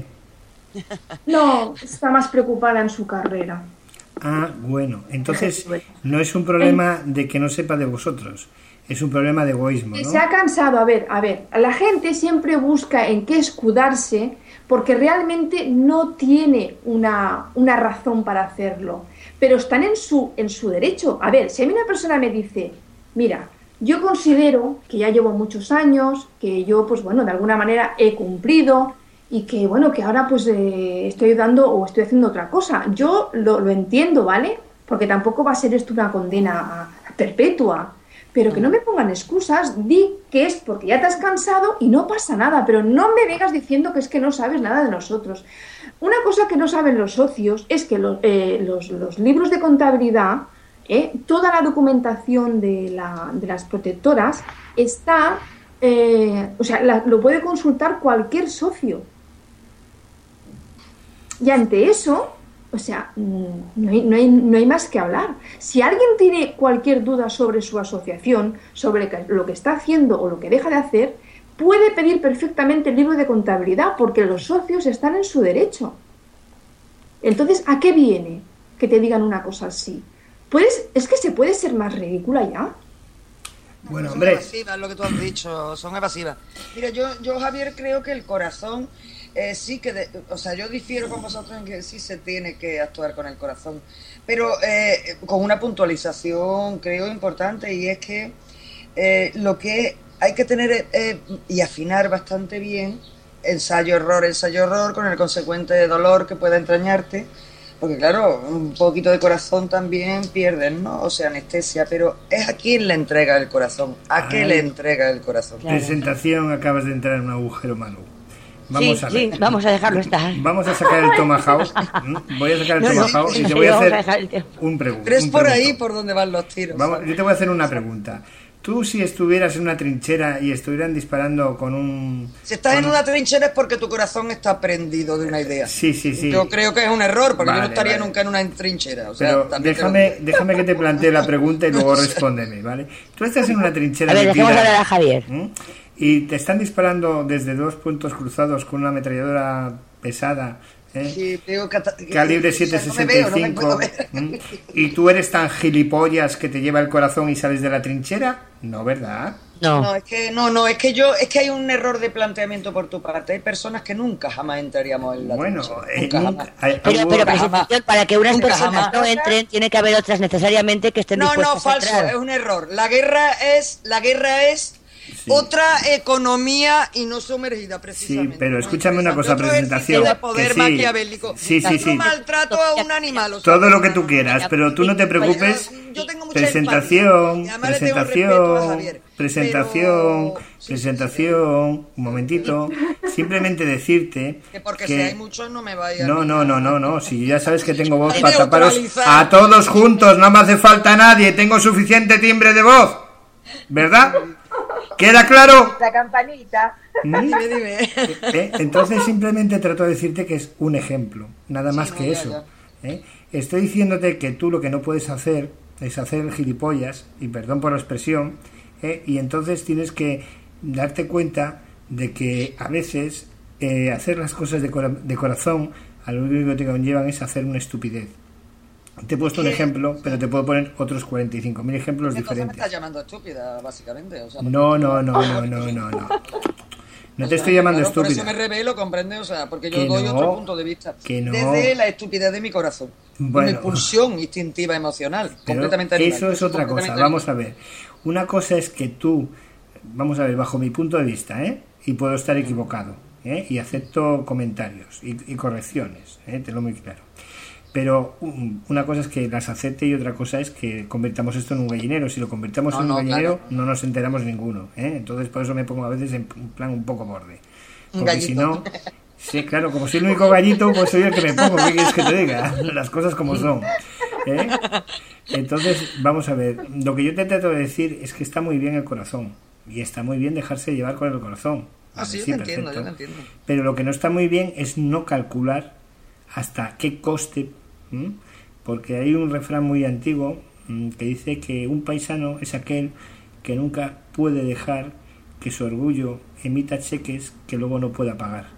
No, está más preocupada en su carrera. Ah, bueno, entonces no es un problema de que no sepa de vosotros, es un problema de egoísmo, ¿no? Se ha cansado, a ver, a ver, la gente siempre busca en qué escudarse porque realmente no tiene una, una razón para hacerlo, pero están en su, en su derecho. A ver, si a mí una persona me dice, mira, yo considero que ya llevo muchos años, que yo, pues bueno, de alguna manera he cumplido y que, bueno, que ahora pues eh, estoy dando o estoy haciendo otra cosa. Yo lo, lo entiendo, ¿vale? Porque tampoco va a ser esto una condena perpetua. Pero que no me pongan excusas, di que es porque ya te has cansado y no pasa nada, pero no me vengas diciendo que es que no sabes nada de nosotros. Una cosa que no saben los socios es que los, eh, los, los libros de contabilidad, eh, toda la documentación de, la, de las protectoras está, eh, o sea, la, lo puede consultar cualquier socio. Y ante eso... O sea, no hay, no, hay, no hay más que hablar. Si alguien tiene cualquier duda sobre su asociación, sobre lo que está haciendo o lo que deja de hacer, puede pedir perfectamente el libro de contabilidad porque los socios están en su derecho. Entonces, ¿a qué viene que te digan una cosa así? Pues es que se puede ser más ridícula ya. Bueno, son hombre. evasivas, lo que tú has dicho, son evasivas. Mira, yo, yo Javier, creo que el corazón... Eh, sí que, de, o sea, yo difiero con vosotros en que sí se tiene que actuar con el corazón, pero eh, con una puntualización creo importante, y es que eh, lo que hay que tener eh, y afinar bastante bien, ensayo-error, ensayo-error, con el consecuente dolor que pueda entrañarte, porque claro, un poquito de corazón también pierden, ¿no? O sea, anestesia, pero es a quién le entrega el corazón, a qué Ay. le entrega el corazón. Presentación, acabas de entrar en un agujero malo. Vamos sí, a ver. sí, vamos a dejarlo estar. Vamos a sacar el tomahawk. Voy a sacar el no, tomahawk no, y te voy a hacer a un pregunta. Pero es por ahí por donde van los tiros. Vamos, yo te voy a hacer una pregunta. Tú, si estuvieras en una trinchera y estuvieran disparando con un... Si estás con en una trinchera es porque tu corazón está prendido de una idea. Sí, sí, sí. Yo creo que es un error, porque vale, yo no estaría vale. nunca en una trinchera. O sea, Pero déjame, te... déjame que te plantee la pregunta y luego respóndeme, ¿vale? Tú estás en una trinchera... A ver, dejemos hablar a Javier. ¿Mm? Y te están disparando desde dos puntos cruzados con una ametralladora pesada, ¿eh? Sí, veo que, que, calibre siete sesenta y cinco, no me veo, no me ¿eh? Y tú eres tan gilipollas que te lleva el corazón y sales de la trinchera, ¿no, verdad? No. No, es que no, no, es que yo, es que hay un error de planteamiento por tu parte. Hay personas que nunca jamás entraríamos en la bueno, trinchera. Eh, nunca, nunca, jamás. Hay, pero, pero presentación, para que unas nunca personas jamás. no entren, tiene que haber otras necesariamente que estén no, dispuestas no, falso, a entrar. es un error. La guerra es, la guerra es Sí. otra economía y no sumergida, precisamente. Sí, pero escúchame una cosa, presentación. De poder sí, maquiavélico. Sí, sí, sí. No maltrato a un animal. O sea, todo lo que tú quieras, pero tú no te preocupes. Yo, yo tengo mucha presentación, empatía, presentación, presentación, pero... presentación. Sí, sí, sí. Un momentito. Simplemente decirte. Que porque que... si hay muchos no me vaya. No, no, no, no, no. Si ya sabes que tengo voz para taparos a todos juntos, no me hace falta nadie. Tengo suficiente timbre de voz. ¿Verdad? ¿Queda claro? La campanita. ¿Mm? Dime, dime. ¿Eh? Entonces simplemente trato de decirte que es un ejemplo, nada más Sí, que no, ya, eso. ¿Eh? Estoy diciéndote que tú lo que no puedes hacer es hacer el gilipollas, y perdón por la expresión, ¿eh? Y entonces tienes que darte cuenta de que a veces eh, hacer las cosas de, cora- de corazón a lo único que te conllevan es hacer una estupidez. Te he puesto un ejemplo, pero te puedo poner otros cuarenta y cinco mil ejemplos Entonces me diferentes. estás llamando estúpida, básicamente. O sea, No, no, no, no, no, no, no. No te estoy llamando claro, Por eso estúpida. me revelo, comprende, o sea, porque yo Que doy no, otro punto de vista. que no. Desde la estupidez de mi corazón. Bueno. Mi pulsión instintiva emocional. Pero completamente animal. eso es otra cosa. Completamente Vamos a ver. Una cosa es que tú, vamos a ver, bajo mi punto de vista, ¿eh? Y puedo estar equivocado, ¿eh? Y acepto comentarios y, y correcciones, ¿eh? Te lo muy claro. Pero um, una cosa es que las acepte y otra cosa es que convertamos esto en un gallinero. Si lo convertamos No, en un no, gallinero, claro. no nos enteramos ninguno, ¿eh? Entonces por eso me pongo a veces en plan un poco borde. Un Porque si gallito. no, sí, claro, como soy el único gallito, pues soy el que me pongo. ¿Qué quieres que te diga? Las cosas como son. ¿Eh? Entonces, vamos a ver. Lo que yo te trato de decir es que está muy bien el corazón. Y está muy bien dejarse llevar con el corazón. Ah, Vale, sí, yo sí, te entiendo, perfecto. yo te entiendo. Pero lo que no está muy bien es no calcular hasta qué coste. ¿m? Porque hay un refrán muy antiguo m, que dice que un paisano es aquel que nunca puede dejar que su orgullo emita cheques que luego no pueda pagar.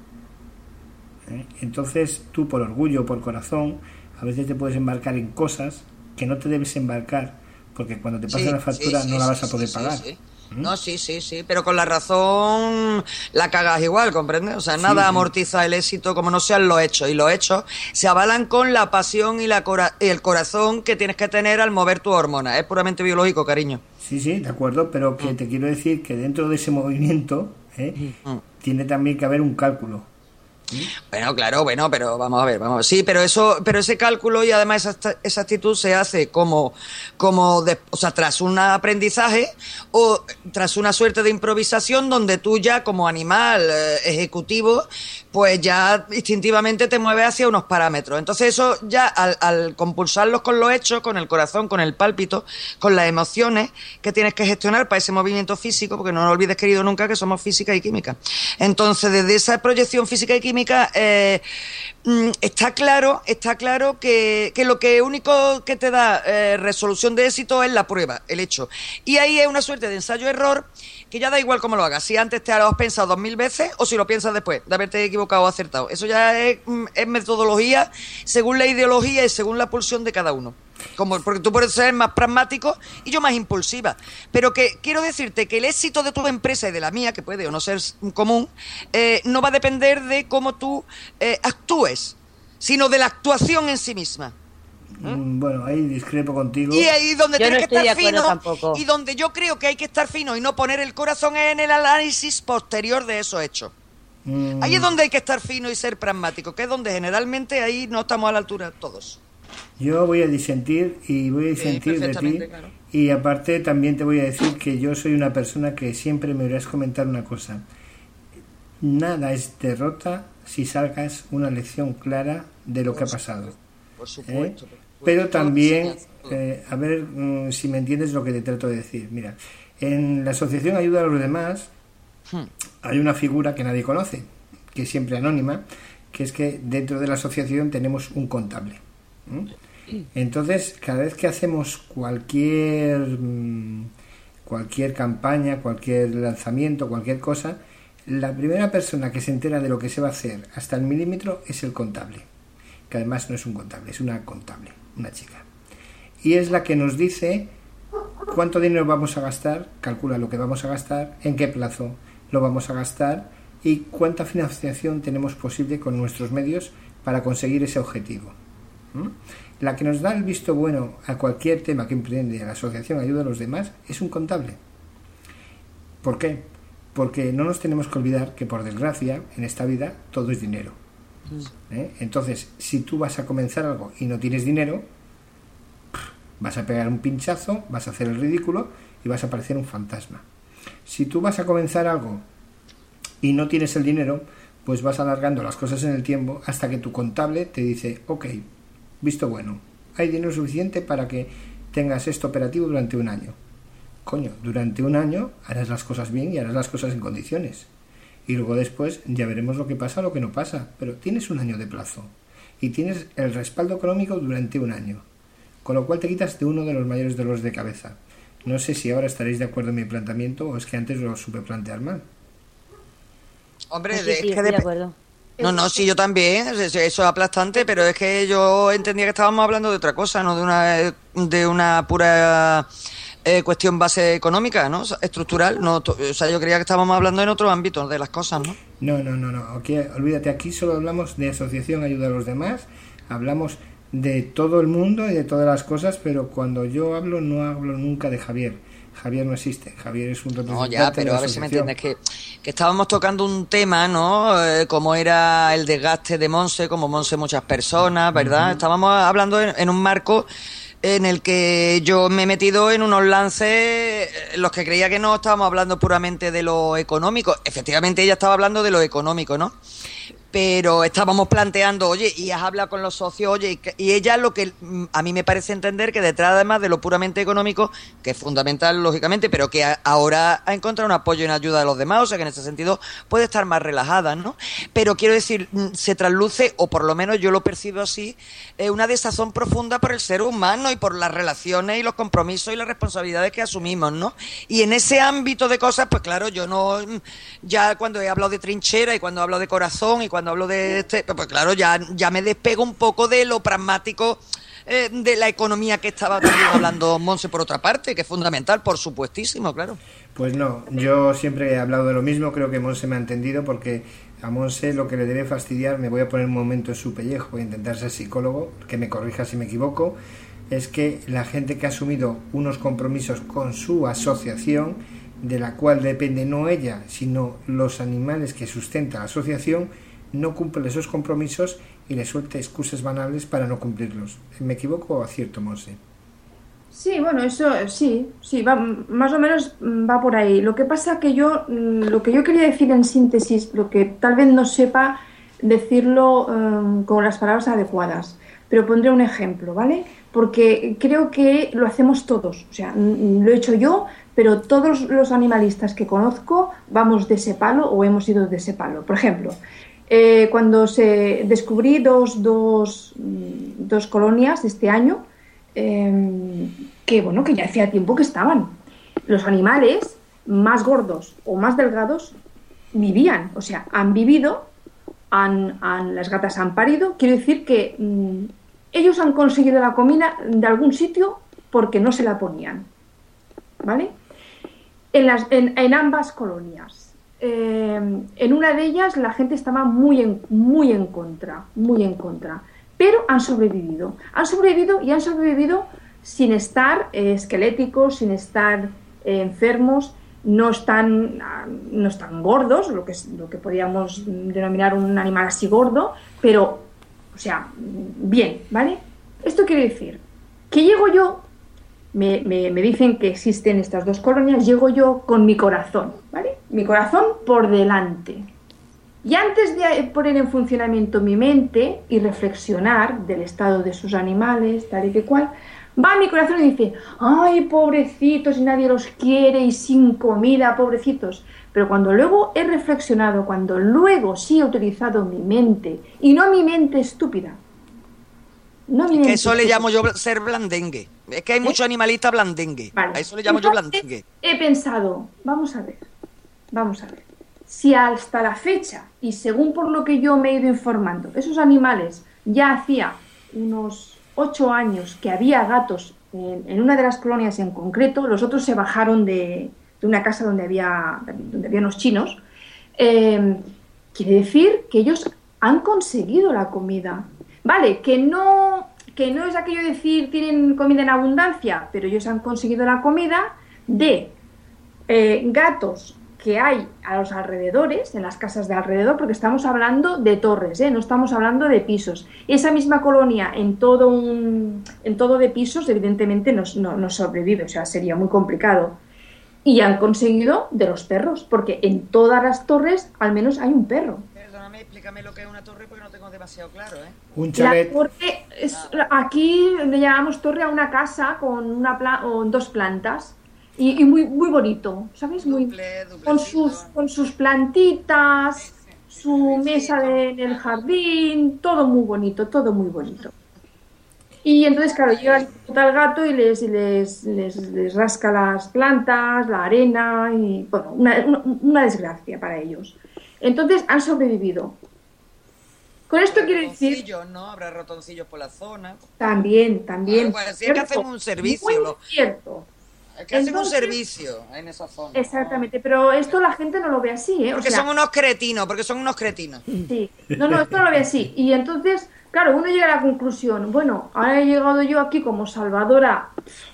¿Eh? Entonces tú, por orgullo, por corazón, a veces te puedes embarcar en cosas que no te debes embarcar, porque cuando te pase Sí, la factura sí, no sí, la vas sí, a poder sí, pagar. sí. ¿Mm? No, sí, sí, sí, pero con la razón la cagas igual, ¿comprendes? O sea, Sí, nada sí. amortiza el éxito como no sean los hechos, y los hechos se avalan con la pasión y, la cora- y el corazón que tienes que tener al mover tus hormonas. Es puramente biológico, cariño. Sí, sí, de acuerdo, pero que te quiero decir que dentro de ese movimiento ¿eh? Mm. tiene también que haber un cálculo. Bueno, claro, bueno, pero vamos a ver, vamos a ver. Sí, pero eso, pero ese cálculo y además esa, esa actitud se hace como, como de, o sea, tras un aprendizaje o tras una suerte de improvisación donde tú ya como animal eh, ejecutivo, pues ya instintivamente te mueves hacia unos parámetros. Entonces eso ya al, al compulsarlos con los hechos, con el corazón, con el pálpito, con las emociones que tienes que gestionar para ese movimiento físico, porque no lo olvides, querido, nunca que somos física y química. Entonces, desde esa proyección física y química, Eh, mm, está claro, está claro que, que lo que único que te da eh, resolución de éxito es la prueba, el hecho. Y ahí es una suerte de ensayo-error que ya da igual cómo lo hagas. Si antes te lo has pensado dos mil veces o si lo piensas después de haberte equivocado o acertado. Eso ya es, mm, es metodología según la ideología y según la pulsión de cada uno. Como, porque tú puedes ser más pragmático y yo más impulsiva. Pero que quiero decirte que el éxito de tu empresa y de la mía, que puede o no ser común, eh, no va a depender de cómo tú eh, actúes, sino de la actuación en sí misma. Mm, Bueno, ahí discrepo contigo. Y ahí donde Yo no tienes que estoy de estar acuerdo fino tampoco. y donde yo creo que hay que estar fino y no poner el corazón es en el análisis posterior de esos hechos. Mm, Ahí es donde hay que estar fino y ser pragmático, que es donde generalmente ahí no estamos a la altura todos. Yo voy a disentir y voy a Sí, disentir de ti. perfectamente, claro. Y aparte también te voy a decir que yo soy una persona que siempre me deberás comentar una cosa. Nada es derrota si sacas una lección clara de lo que ha pasado. Por ¿eh? supuesto. por supuesto. Pero también, Todo se hace. eh, a ver mm, si me entiendes lo que te trato de decir. Mira, en la Asociación Ayuda a los Demás Hmm. hay una figura que nadie conoce, que es siempre anónima, que es que dentro de la asociación tenemos un contable. ¿Mm? Entonces, cada vez que hacemos cualquier mm, cualquier campaña, cualquier lanzamiento, cualquier cosa, la primera persona que se entera de lo que se va a hacer hasta el milímetro es el contable, que además no es un contable, es una contable, una chica. Y es la que nos dice cuánto dinero vamos a gastar, calcula lo que vamos a gastar, en qué plazo lo vamos a gastar y cuánta financiación tenemos posible con nuestros medios para conseguir ese objetivo. ¿Mm? La que nos da el visto bueno a cualquier tema que emprende la Asociación Ayuda a los Demás es un contable. ¿Por qué? Porque no nos tenemos que olvidar que, por desgracia, en esta vida todo es dinero. ¿Eh? Entonces, si tú vas a comenzar algo y no tienes dinero, vas a pegar un pinchazo, vas a hacer el ridículo y vas a parecer un fantasma. Si tú vas a comenzar algo y no tienes el dinero, pues vas alargando las cosas en el tiempo hasta que tu contable te dice, ok, visto bueno, hay dinero suficiente para que tengas esto operativo durante un año. coño, durante un año harás las cosas bien y harás las cosas en condiciones. Y luego después ya veremos lo que pasa o lo que no pasa. Pero tienes un año de plazo. Y tienes el respaldo económico durante un año. Con lo cual te quitas de uno de los mayores dolores de cabeza. No sé si ahora estaréis de acuerdo en mi planteamiento o es que antes lo supe plantear mal. Hombre, Sí, es sí, que estoy de dep- acuerdo. No, no, sí, yo también, eso eso es aplastante, pero es que yo entendía que estábamos hablando de otra cosa, no de una de una pura eh, cuestión base económica, ¿no? O sea, estructural, no, to- o sea, yo creía que estábamos hablando en otro ámbito de las cosas, ¿no? No, no, no, no. Aquí, olvídate, aquí solo hablamos de asociación ayuda a los demás, hablamos de todo el mundo y de todas las cosas, pero cuando yo hablo no hablo nunca de Javier. Javier no existe, Javier es un No, representante ya, de pero la a ver si me asociación. entiendes, que, que estábamos tocando un tema, ¿no? Eh, como era el desgaste de Monse, como Monse muchas personas, ¿verdad? Estábamos hablando en, en un marco en el que yo me he metido en unos lances eh, en los que creía que no estábamos hablando puramente de lo económico. Efectivamente, ella estaba hablando de lo económico, ¿no? Pero estábamos planteando, oye, y has hablado con los socios, oye, y, que- y ella lo que mm, a mí me parece entender que detrás además de lo puramente económico, que es fundamental lógicamente, pero que a- ahora ha encontrado un apoyo y una ayuda de los demás, o sea que en ese sentido puede estar más relajada, ¿no? Pero quiero decir, mm, se trasluce, o por lo menos yo lo percibo así, eh, una desazón profunda por el ser humano y por las relaciones y los compromisos y las responsabilidades que asumimos, ¿no? Y en ese ámbito de cosas, pues claro, yo no, mm, ya cuando he hablado de trinchera y cuando hablo de corazón y cuando hablo de este, pues claro, ya, ya me despego un poco de lo pragmático eh, de la economía que estaba también hablando Monse por otra parte, que es fundamental, por supuestísimo, claro. Pues no, yo siempre he hablado de lo mismo, creo que Monse me ha entendido porque a Monse lo que le debe fastidiar, me voy a poner un momento en su pellejo, voy a intentar ser psicólogo, que me corrija si me equivoco, es que la gente que ha asumido unos compromisos con su asociación, de la cual depende no ella, sino los animales que sustenta la asociación, no cumple esos compromisos y le suelta excusas banales para no cumplirlos. ¿Me equivoco o acierto, Monse? Sí, bueno, eso sí, sí, va, más o menos mm, va por ahí. Lo que pasa que yo, mm, lo que yo quería decir en síntesis, lo que tal vez no sepa decirlo em, con las palabras adecuadas, pero pondré un ejemplo, ¿vale? Porque creo que lo hacemos todos, o sea, mm, lo he hecho yo, pero todos los animalistas que conozco vamos de ese palo o hemos ido de ese palo. Por ejemplo, eh, cuando se descubrí dos, dos, mm, dos colonias este año, eh, que bueno, que ya hacía tiempo que estaban. Los animales más gordos o más delgados vivían, o sea, han vivido, han, han, las gatas han parido, quiero decir que mmm, ellos han conseguido la comida de algún sitio porque no se la ponían, ¿vale? En, las, en, en ambas colonias. Eh, en una de ellas la gente estaba muy en, muy en contra, muy en contra, pero han sobrevivido. Han sobrevivido y han sobrevivido sin estar eh, esqueléticos, sin estar eh, enfermos, no están, no están gordos, lo que, es, lo que podríamos denominar un animal así gordo, pero, o sea, bien, ¿vale? Esto quiere decir que llego yo, me, me, me dicen que existen estas dos colonias, llego yo con mi corazón, ¿vale? Mi corazón por delante. Y antes de poner en funcionamiento mi mente y reflexionar del estado de sus animales, tal y que cual, va a mi corazón y dice, ay, pobrecitos, y nadie los quiere, y sin comida, pobrecitos. Pero cuando luego he reflexionado, cuando luego sí he utilizado mi mente, y no mi mente estúpida, no mi mente Que eso le estúpida. llamo yo ser blandengue. Es que hay muchos animalistas blandengue. Vale. A eso le llamo yo Entonces, blandengue. he pensado, vamos a ver, vamos a ver. Si hasta la fecha, y según por lo que yo me he ido informando, esos animales ya hacía unos ocho años que había gatos en, en una de las colonias en concreto, los otros se bajaron de, de una casa donde había, donde había unos chinos, eh, quiere decir que ellos han conseguido la comida. Vale, que no, que no es aquello de decir tienen comida en abundancia, pero ellos han conseguido la comida de eh, gatos que hay a los alrededores, en las casas de alrededor, porque estamos hablando de torres, ¿eh? No estamos hablando de pisos. Esa misma colonia en todo un, en todo de pisos, evidentemente no, no, no sobrevive, o sea, sería muy complicado. Y han conseguido de los perros, porque en todas las torres al menos hay un perro. Perdóname, explícame lo que es una torre porque no tengo demasiado claro, ¿eh? Un La chalet. torre es, aquí le llamamos torre a una casa con una pla- o dos plantas. y, y muy, muy bonito, ¿sabes? Muy, Duple, con, duplecito. sus, con sus plantitas, su mesa de- en el jardín, todo muy bonito, todo muy bonito. Y entonces, claro, llega el puta el gato y les, y les, les, les rasca las plantas, la arena, y bueno, una, una, una desgracia para ellos. Entonces han sobrevivido. Con esto quiero decir, Ratoncillos, ¿no? Habrá ratoncillos por la zona. también, también. Ah, pues sí, es que cierto, hacen un servicio, muy lo- cierto. Es que hacen un Entonces- servicio en esa zona. Exactamente, pero esto la gente no lo ve así, ¿eh? O Porque sea, son unos cretinos, porque son unos cretinos. sí. No, no, esto no lo ve así. Y entonces, claro, uno llega a la conclusión, bueno, ahora he llegado yo aquí como salvadora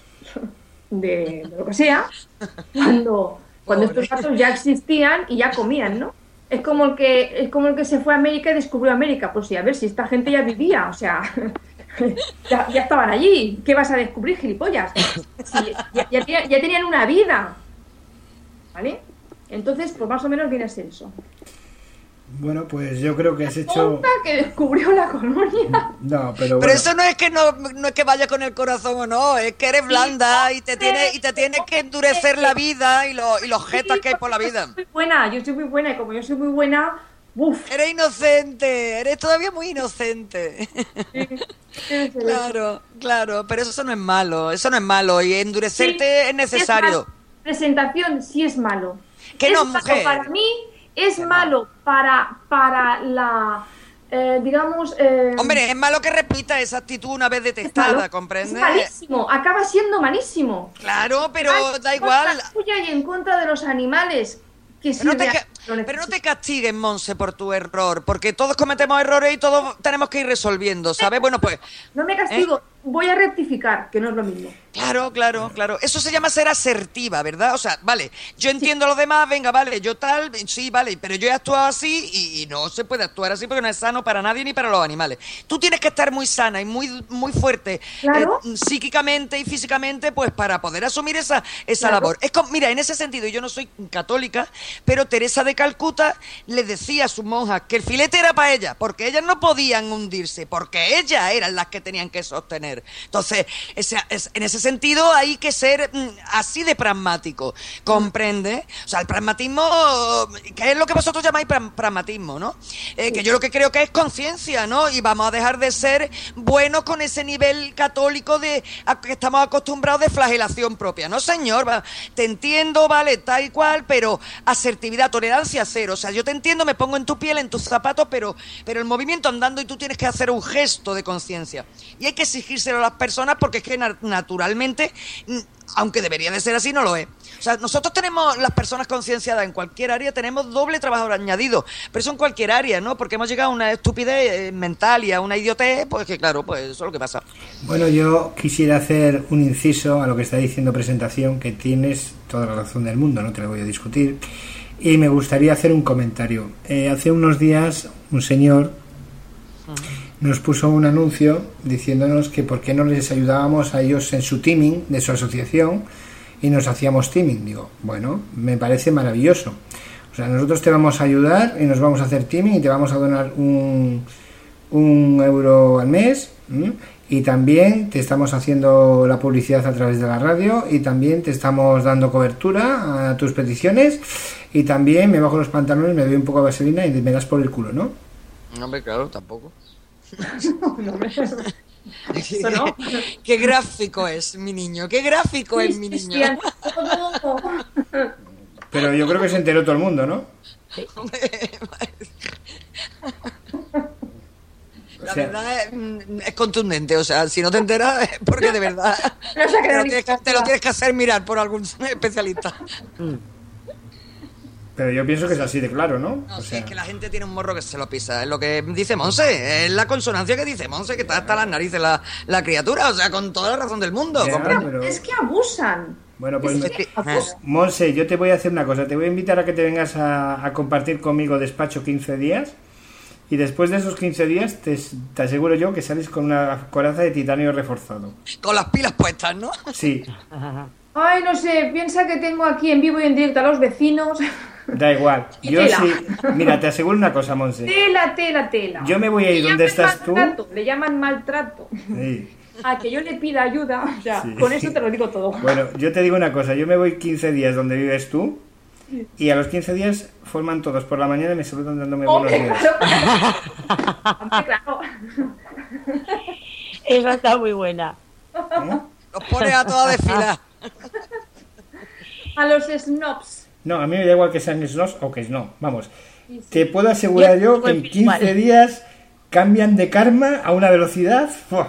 de, de lo que sea, cuando, cuando estos Pobre. gatos ya existían y ya comían, ¿no? Es como el que, es como el que se fue a América y descubrió América. Pues sí, a ver si esta gente ya vivía, o sea, ya, ya estaban allí. ¿Qué vas a descubrir, gilipollas? Sí, ya, ya, tenía- ya tenían una vida. ¿Vale? Entonces, pues más o menos viene a ser eso. Bueno, pues yo creo que has hecho... Tonta que descubrió la colonia. No, pero Pero bueno. eso no es que no, no es que vaya con el corazón o no, es que eres blanda y te tiene, y te tienes que endurecer la vida y, lo, y los jetas que hay por la vida. Yo soy muy buena, yo soy muy buena y como yo soy muy buena, uff. Eres inocente, eres todavía muy inocente. Claro, claro, pero eso no es malo, eso no es malo y endurecerte es necesario. Presentación sí es malo. Que es no, malo mujer. para mí, es Que no. malo para, para la, eh, digamos... eh, Hombre, es malo que repita esa actitud una vez es detectada, malo. ¿comprendes? Es malísimo, acaba siendo malísimo. Claro, pero Ay, da en igual. contra tuya y en contra de los animales. Que sí Pero no, te, realmente ca- lo pero no te necesitan. castigues, Monse, por tu error, porque todos cometemos errores y todos tenemos que ir resolviendo, ¿sabes? Bueno, pues No me castigo, voy a rectificar, que no es lo mismo. claro, claro, claro. Eso se llama ser asertiva, ¿verdad? O sea, vale, yo entiendo a los demás, venga, vale, yo tal, sí, vale, pero yo he actuado así y, y no se puede actuar así porque no es sano para nadie ni para los animales. Tú tienes que estar muy sana y muy, muy fuerte Claro. eh, psíquicamente y físicamente, pues para poder asumir esa, esa Claro. labor. Es como, mira, en ese sentido, yo no soy católica, pero Teresa de Calcuta le decía a sus monjas que el filete era para ellas, porque ellas no podían hundirse, porque ellas eran las que tenían que sostener. Entonces, ese, es- en ese sentido hay que ser mm, así de pragmático, ¿comprende? O sea, el pragmatismo, que es lo que vosotros llamáis pra- pragmatismo, ¿no? Eh, que yo lo que creo que es conciencia, ¿no? Y vamos a dejar de ser buenos con ese nivel católico de a que estamos acostumbrados de flagelación propia. No, señor, va, te entiendo, vale, tal y cual, pero asertividad, tolerancia cero. O sea, yo te entiendo, me pongo en tu piel, en tus zapatos, pero, pero el movimiento andando y tú tienes que hacer un gesto de conciencia. Y hay que exigírselo a las personas porque es que na- naturalmente, mm, aunque debería de ser así, no lo es. O sea, nosotros tenemos, las personas concienciadas en cualquier área, tenemos doble trabajador añadido, pero eso en cualquier área, ¿no? Porque hemos llegado a una estupidez eh, mental y a una idiotez, pues que claro, pues eso es lo que pasa. Bueno, yo quisiera hacer un inciso a lo que está diciendo Presentación, que tienes toda la razón del mundo, no te lo voy a discutir, y me gustaría hacer un comentario. Eh, hace unos días un señor nos puso un anuncio diciéndonos que por qué no les ayudábamos a ellos en su teaming de su asociación y nos hacíamos teaming. Digo, bueno, me parece maravilloso. O sea, nosotros te vamos a ayudar y nos vamos a hacer teaming y te vamos a donar un, un euro al mes, ¿m? Y también te estamos haciendo la publicidad a través de la radio y también te estamos dando cobertura a tus peticiones y también me bajo los pantalones, me doy un poco de vaselina y me das por el culo, ¿no? No, hombre, claro, tampoco. No, hombre, eso no. Qué gráfico es mi niño, qué gráfico es mi Sí, sí, niño. sí, Pero yo creo que se enteró todo el mundo, ¿no? La O sea, verdad es, mm, es contundente, o sea, si no te enteras es porque de verdad No se ha te quedado lo, tienes que, te lo tienes que hacer mirar por algún especialista. pero yo pienso que es así de claro, ¿no? No, O sí, sea, es que la gente tiene un morro que se lo pisa, es lo que dice Monse, es la consonancia que dice Monse, que está hasta las narices la, la criatura, o sea, con toda la razón del mundo. Ya, ¿comprendes? pero- Es que abusan. Bueno, pues Es que abusan. Monse, yo te voy a hacer una cosa, te voy a invitar a que te vengas a, a compartir conmigo despacho quince días y después de esos quince días te, te aseguro yo que sales con una coraza de titanio reforzado. Con las pilas puestas, ¿no? Sí, Ay, no sé, piensa que tengo aquí en vivo y en directo a los vecinos. da igual. Yo Tela. sí, mira, te aseguro una cosa, Monse. Tela, tela, tela. Yo me voy a ir Le donde llaman estás tú. maltrato, Le llaman maltrato. Sí. a que yo le pida ayuda, o sea, Sí. con eso te lo digo todo. Bueno, yo te digo una cosa, yo me voy quince días donde vives tú y a los quince días forman todos por la mañana y me saludan dándome buenos Hombre, días. claro. Hombre, claro. Esa está muy buena. ¿Eh? Los pone a todas de fila. A los snobs. No, a mí me da igual que sean snobs o que no, vamos. Sí, sí. Te puedo asegurar Yo yo que en igual. quince días cambian de karma a una velocidad ¡fua!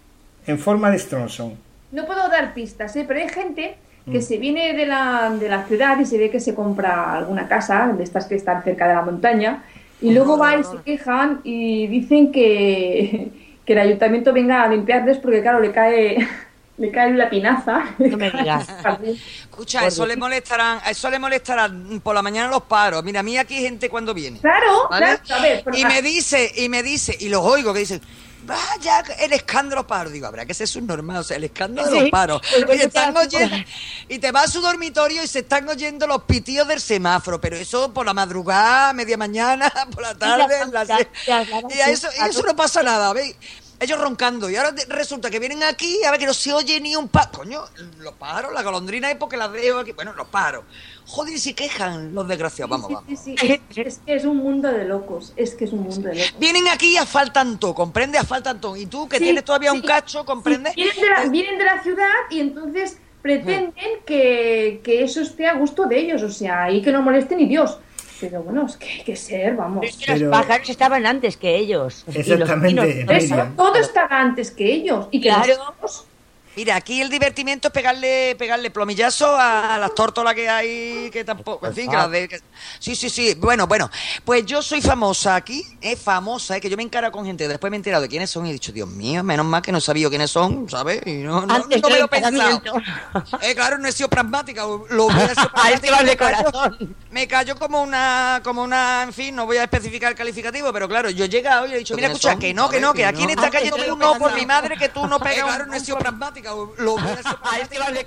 En forma de Stronson. No puedo dar pistas, ¿eh? Pero hay gente que Mm. se viene de la, de la ciudad y se ve que se compra alguna casa, de estas que están cerca de la montaña, y luego va y se quejan y dicen que, que el ayuntamiento venga a limpiarles porque, claro, le cae, le cae la pinaza. No me digas. Escucha, eso le molestarán, a eso le molestarán por la mañana los paros. Mira, a mí aquí hay gente cuando viene. Claro, ¿Vale? claro, a ver, pero- Y me dice, y me dice, y los oigo que dicen, vaya, el escándalo paro. Digo, habrá que ser subnormal, o sea, el escándalo de Sí. los paros. Pues Y, están yo te- oyendo, y te vas a su dormitorio y se están oyendo los pitidos del semáforo, pero eso por la madrugada, media mañana, por la tarde, en la se- ya, claro, y a sí, eso, y claro. eso no pasa nada, ¿veis? Ellos roncando, y ahora de- resulta que vienen aquí, a ver que no se oye ni un pa... Coño, los pájaros, la golondrina es porque las veo aquí. Bueno, los pájaros. Joder, si quejan los desgraciados, vamos, Sí, vamos. sí, sí, es, es que es un mundo de locos, es que es un mundo de locos. Vienen aquí y asfaltan todo, ¿comprende? Asfaltan todo. Y tú, que Sí, tienes todavía un sí, cacho, ¿comprende? sí, vienen, de la, vienen de la ciudad y entonces pretenden que, que eso esté a gusto de ellos, o sea, y que no molesten ni Dios. Pero bueno, es que hay que ser, vamos. Es que Pero- los pájaros estaban antes que ellos. Y los Exactamente. pinos- Por eso, Miriam. todo estaba antes que ellos. Y que Claro. nosotros- Mira, aquí el divertimiento es pegarle pegarle plomillazo a las tórtolas que hay, que tampoco, en fin, que las de... que- sí, sí, sí, bueno, bueno, pues yo soy famosa aquí, es famosa, es que yo me encaro con gente, después me he enterado de quiénes son y he dicho, Dios mío, menos mal que no sabía quiénes son, ¿sabes? Y no, no, Antes no me del lo he pensado. casamiento. Eh, claro, no he sido pragmática, lo hubiera sido Ah, es que pragmática, vas de me cayó- corazón. Me cayó como una, como una, en fin, no voy a especificar el calificativo, pero claro, yo he llegado y he dicho, mira, escucha, que no, que no, que aquí en esta calle tú no, por mi madre, que tú no pegas. Claro, no he sido pragmática, lo hubiera sido pragmática.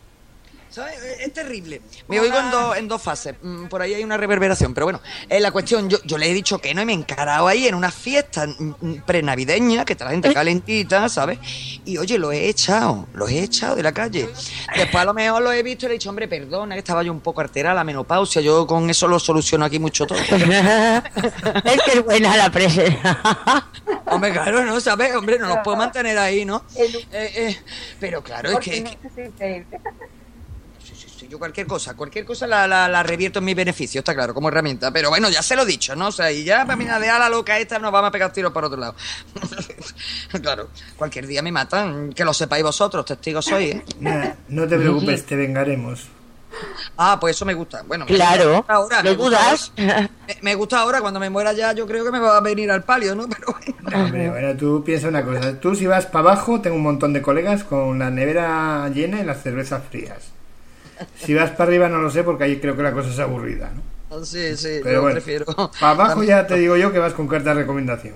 ¿Sabes? Es terrible. Me oigo en, dos en dos fases. Mm, Por ahí hay una reverberación. Pero bueno, eh, la cuestión, yo, yo le he dicho que no y me he encarado ahí en una fiesta mm, mm, prenavideña, que está la gente calentita, ¿sabes? Y oye, lo he echado, lo he echado de la calle. Después a lo mejor lo he visto y le he dicho, hombre, perdona, que estaba yo un poco alterada, la menopausia. Yo con eso lo soluciono aquí mucho todo. Es que es buena la presa. Hombre, claro, ¿no? ¿Sabes? Hombre, no los puedo mantener ahí, ¿no? Eh, eh, pero claro, es que... es que- Es increíble. Sí, sí, sí, yo cualquier cosa, cualquier cosa la, la, la revierto en mi beneficio, está claro, como herramienta. Pero bueno, ya se lo he dicho, ¿no? O sea, y ya para mí, de a la loca esta nos vamos a pegar tiros por otro lado. Claro, cualquier día me matan, que lo sepáis vosotros, testigos sois, ¿eh? Nada, no te preocupes, te vengaremos. Ah, pues eso me gusta. Bueno, me Claro, gusta ahora, me ¿lo gusta dudas? ahora. Me, me gusta ahora, cuando me muera ya, yo creo que me va a venir al palio, ¿no? Pero bueno. No, hombre, bueno, tú piensa una cosa. Tú si vas para abajo, tengo un montón de colegas con la nevera llena y las cervezas frías. Si vas para arriba no lo sé porque ahí creo que la cosa es aburrida, ¿no? Sí, sí, Pero yo bueno, prefiero. para abajo ya te digo yo que vas con carta de recomendación.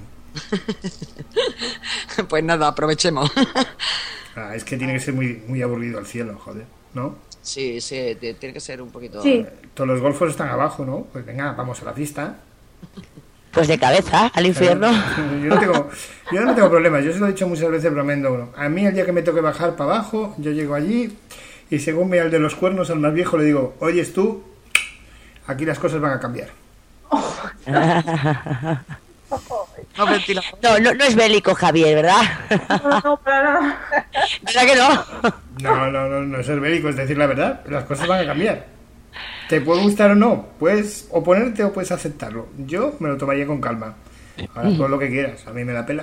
Pues nada, aprovechemos. Ah, es que tiene que ser muy, muy aburrido el cielo, joder, ¿no? Sí, sí, te- tiene que ser un poquito. Sí. Todos los golfos están abajo, ¿no? Pues venga, vamos a la pista. Pues de cabeza, al infierno. Yo no tengo, yo no tengo problemas, yo se lo he dicho muchas veces bromeando uno. A mí el día que me toque bajar para abajo, yo llego allí y según vea el de los cuernos al más viejo le digo, oyes tú, aquí las cosas van a cambiar. No, ventila- No, no, no es bélico, Javier, ¿verdad? No, no, para nada. ¿Verdad que no? No, no, no, no es ser bélico, es decir la verdad, las cosas van a cambiar. Te puede gustar o no, puedes oponerte o puedes aceptarlo. Yo me lo tomaría con calma. Ahora todo lo que quieras, a mí me la pela.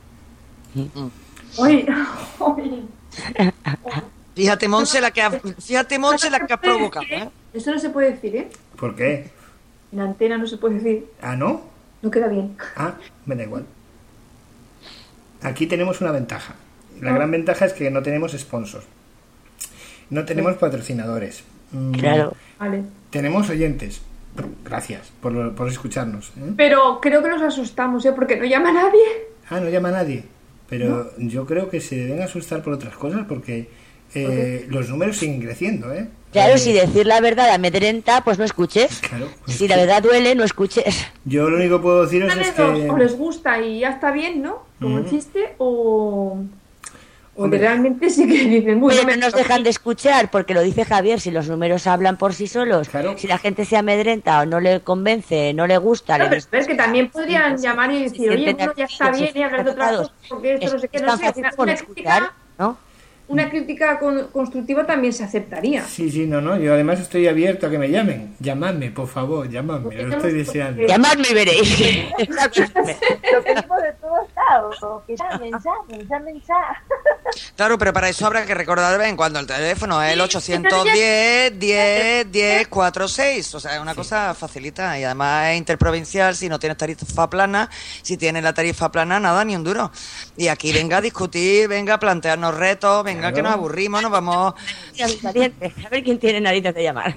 Oye, oye. Fíjate, Monse, la que ha, fíjate, Monse, la que ha provocado, ¿eh? Eso no se puede decir, ¿eh? ¿Por qué? En antena no se puede decir. ¿Ah, no? No queda bien. Ah, me da igual. Aquí tenemos una ventaja. La gran ventaja es que no tenemos sponsors. No tenemos patrocinadores. Mm, Claro. Vale. Tenemos oyentes. Gracias por, por escucharnos. ¿eh? Pero creo que nos asustamos, ¿eh? Porque no llama a nadie. Ah, no llama a nadie. Pero yo creo que se deben asustar por otras cosas porque eh, los números siguen creciendo, ¿eh? Claro, Eh, si decir la verdad amedrenta, pues no escuches. Claro. Si la verdad duele, no escuches. Yo lo único que puedo deciros Una es de dos, o que... les gusta y ya está bien, ¿no? Como Ujú. chiste, o... O que realmente sí que dicen, bueno, Pero no nos dejan de escuchar, porque lo dice Javier, si los números hablan por sí solos, Claro. si la gente se amedrenta o no le convence, no le gusta... No, le pero es que también podrían llamar y decir, oye, bueno, ya está bien y hablar de otra cosa, porque esto no sé qué, es no tan sé, fácil una, como una escuchar, crítica, ¿no? una crítica con- constructiva también se aceptaría. Sí, sí, no, no. Yo además estoy abierto a que me llamen. Llamadme, por favor, llamadme. Lo estoy deseando. Llamadme y veréis. Lo pedimos de todos lados, que llamen, llamen, llamen ya. Claro, pero para eso habrá que recordar de vez en cuando el teléfono, es el ochocientos diez, diez, diez, cuarenta y seis. O sea, es una cosa facilita y además es interprovincial. Si no tienes tarifa plana, si tienes la tarifa plana, nada, ni un duro. Y aquí venga a discutir, venga a plantearnos retos, venga Claro. que nos aburrimos, nos vamos. A ver quién tiene narices de llamar.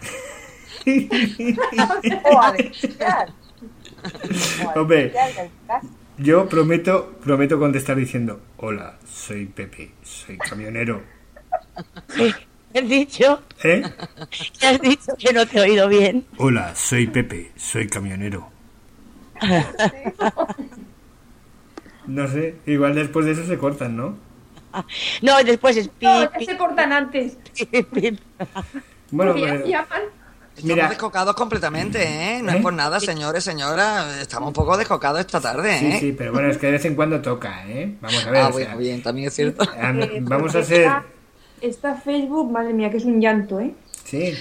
O a denunciar. O a Hombre. denunciar del caso. Yo prometo, prometo contestar diciendo, hola, soy Pepe, soy camionero. Sí, ¿has dicho? ¿Eh? ¿Qué has dicho? Que no te he oído bien. Hola, soy Pepe, soy camionero. No sé, igual después de eso se cortan, ¿no? No, después es pi, No, ya pi, se cortan antes. pi, pi. Bueno, Porque ya pues, llaman. Estamos Mira. descocados completamente, ¿eh? No ¿Eh? es por nada, señores, señoras. Estamos un poco descocados esta tarde, sí, ¿eh? sí, pero bueno, es que de vez en cuando toca, ¿eh? Vamos a ver. Ah, o bueno, sea, bien, también es cierto. a- Eh, vamos a porque hacer... Está, está Facebook, madre mía, que es un llanto, ¿eh? Sí,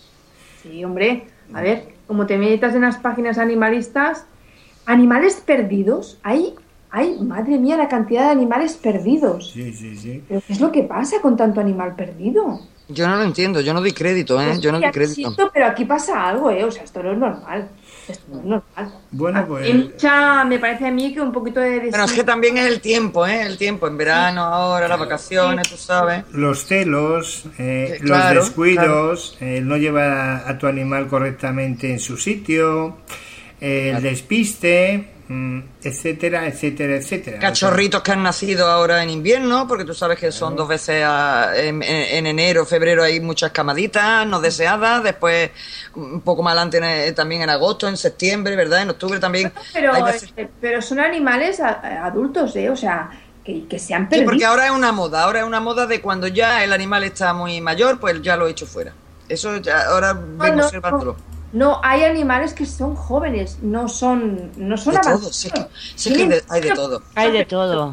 Sí, hombre. A ver, como te metas en las páginas animalistas, animales perdidos, hay, hay, madre mía, la cantidad de animales perdidos. sí, sí, sí. ¿Pero qué es lo que pasa con tanto animal perdido? Yo no lo entiendo, yo no doy crédito, ¿eh? Pues Yo no sí, doy aquí crédito. existo, pero aquí pasa algo, ¿eh? O sea, esto no es normal. Esto no es normal. Bueno, pues... Hay mucha, me parece a mí que un poquito de... Bueno, es que también es el tiempo, ¿eh? El tiempo, en verano, ahora, las vacaciones, tú sabes. Los celos, eh, Sí, claro, los descuidos, eh, no llevar a tu animal correctamente en su sitio, eh, el despiste, mm, etcétera, etcétera, etcétera. Cachorritos que han nacido ahora en invierno, porque tú sabes que son dos veces a- en, en- en enero, febrero hay muchas camaditas no deseadas, después un poco más adelante en- también en agosto, en septiembre, ¿verdad? En octubre también. Pero, hay veces- eh, pero son animales a- a- adultos, ¿eh? O sea, que, que se han Sí, perdido. porque ahora es una moda, ahora es una moda de cuando ya el animal está muy mayor, pues ya lo he hecho fuera. Eso ya, ahora vengo no, observándolo. No, hay animales que son jóvenes, no son, no son De todo, avanzados. sí, que- sí que de- hay de todo. Hay de todo.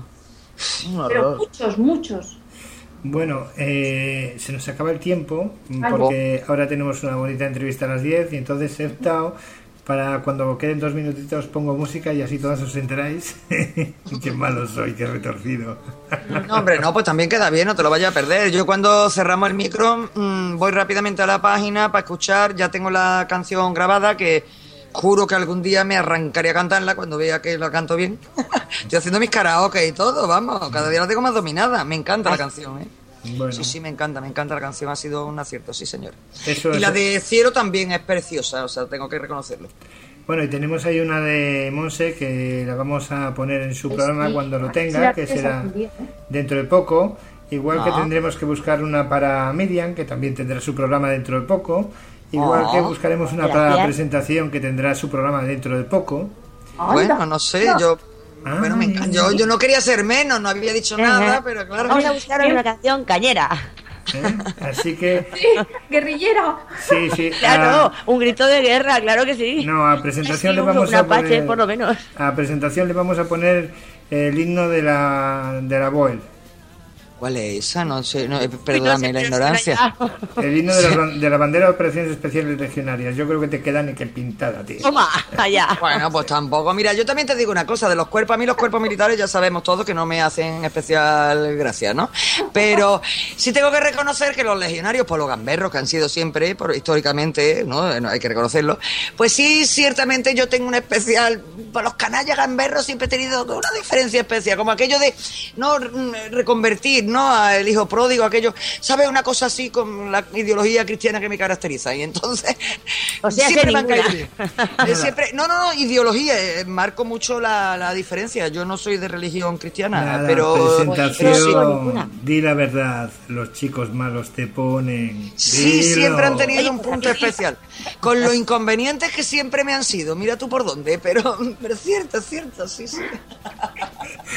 Un Pero horror. muchos, muchos. Bueno, eh, se nos acaba el tiempo, mm, Ay. porque ahora tenemos una bonita entrevista a las diez y entonces he optado para cuando queden dos minutitos pongo música y así todos os enteráis. Qué malo soy, qué retorcido. No, hombre, no, pues también queda bien, no te lo vayas a perder. Yo cuando cerramos el micro mmm, voy rápidamente a la página para escuchar, ya tengo la canción grabada que juro que algún día me arrancaría a cantarla cuando vea que la canto bien. Estoy haciendo mis karaoke y todo, vamos, cada día la tengo más dominada. Me encanta la canción, ¿eh? Bueno, Sí, sí, me encanta, me encanta la canción, ha sido un acierto, sí, señor. eso Y es- la de Cielo también es preciosa, o sea, tengo que reconocerlo. Bueno, y tenemos ahí una de Monse que la vamos a poner en su Sí, programa sí. cuando lo Sí, tenga, la que tienes será algún día, ¿eh? dentro de poco. Igual que Ah. tendremos que buscar una para Miriam, que también tendrá su programa dentro de poco. Igual Ah. que buscaremos una para Gracias. presentación que tendrá su programa dentro de poco. Bueno, no sé, yo... Ah, Bueno, me encanta. Yo, yo no quería ser menos, no había dicho nada, pero claro. Vamos a buscar una canción cañera. ¿eh? Así que, Sí, guerrillera. sí, sí. Claro, a- un grito de guerra, claro que sí. no, a presentación Sí, le un- vamos un a Apache, poner. por lo menos. A presentación le vamos a poner el himno de la de la Boel. ¿Cuál es esa? No sé, no, eh, perdóname la Pero ignorancia. El himno de la, de la bandera de operaciones especiales regionarias. Yo creo que te queda ni que pintada, tío. Toma, allá. Bueno, pues tampoco. Mira, yo también te digo una cosa, de los cuerpos, a mí los cuerpos militares ya sabemos todos que no me hacen especial gracia, ¿no? Pero sí tengo que reconocer que los legionarios, por los gamberros que han sido siempre, por, históricamente, ¿no? No hay que reconocerlo, pues sí, ciertamente yo tengo un especial, por los canallas gamberros siempre he tenido una diferencia especial, como aquello de no mm, reconvertir, ¿no? Al hijo pródigo, aquello, ¿sabes? Una cosa así con la ideología cristiana que me caracteriza, y entonces O sea, siempre que me han ninguna. caído bien. Eh, siempre, no, no, no, ideología, eh, marco mucho la, la diferencia. Yo no soy de religión cristiana, Nada, pero, presentación, pero sí, di la verdad, los chicos malos te ponen. sí, Dilo. siempre han tenido un punto especial. Con los inconvenientes que siempre me han sido. Mira tú por dónde, pero, pero es cierto, es cierto, sí, sí.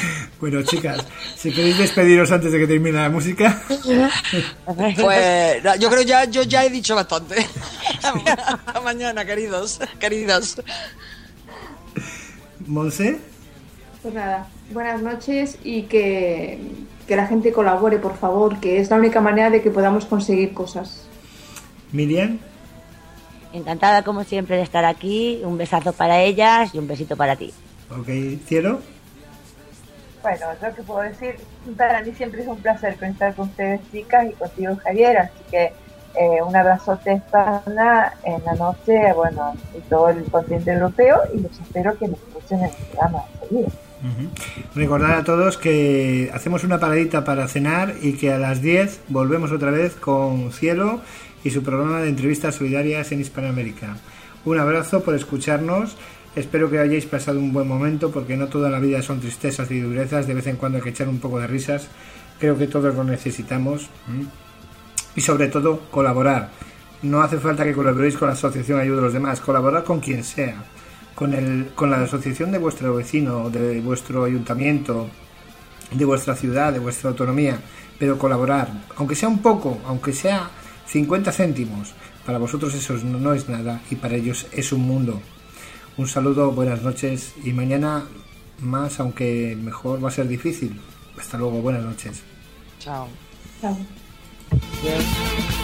Bueno, chicas, si queréis despediros antes de que termine la música. Pues yo creo ya yo ya he dicho bastante. Hasta mañana, queridos, queridas. Monse. Pues nada, buenas noches y que, que la gente colabore, por favor, que es la única manera de que podamos conseguir cosas. Miriam. Encantada, como siempre, de estar aquí. Un besazo para ellas y un besito para ti. Ok, Cielo. Bueno, lo que puedo decir, para mí siempre es un placer conectar con ustedes, chicas, y contigo, Javier, así que eh, un abrazote a España en la noche, bueno, y todo el continente europeo, y los espero que nos escuchen en el programa seguido. Uh-huh. Recordad a todos que hacemos una paradita para cenar y que a las diez volvemos otra vez con Cielo y su programa de entrevistas solidarias en Hispanoamérica. Un abrazo por escucharnos. Espero que hayáis pasado un buen momento, porque no toda la vida son tristezas y durezas. De vez en cuando hay que echar un poco de risas. Creo que todos lo necesitamos. ¿Mm? Y sobre todo, colaborar. No hace falta que colaboréis con la asociación Ayuda a los Demás. Colaborar con quien sea. Con, el, con la asociación de vuestro vecino, de vuestro ayuntamiento, de vuestra ciudad, de vuestra autonomía. Pero colaborar. Aunque sea un poco, aunque sea cincuenta céntimos. Para vosotros eso no, no es nada. Y para ellos es un mundo. Un saludo, buenas noches, y mañana más, aunque mejor va a ser difícil. Hasta luego, buenas noches. Chao. Chao. Bien.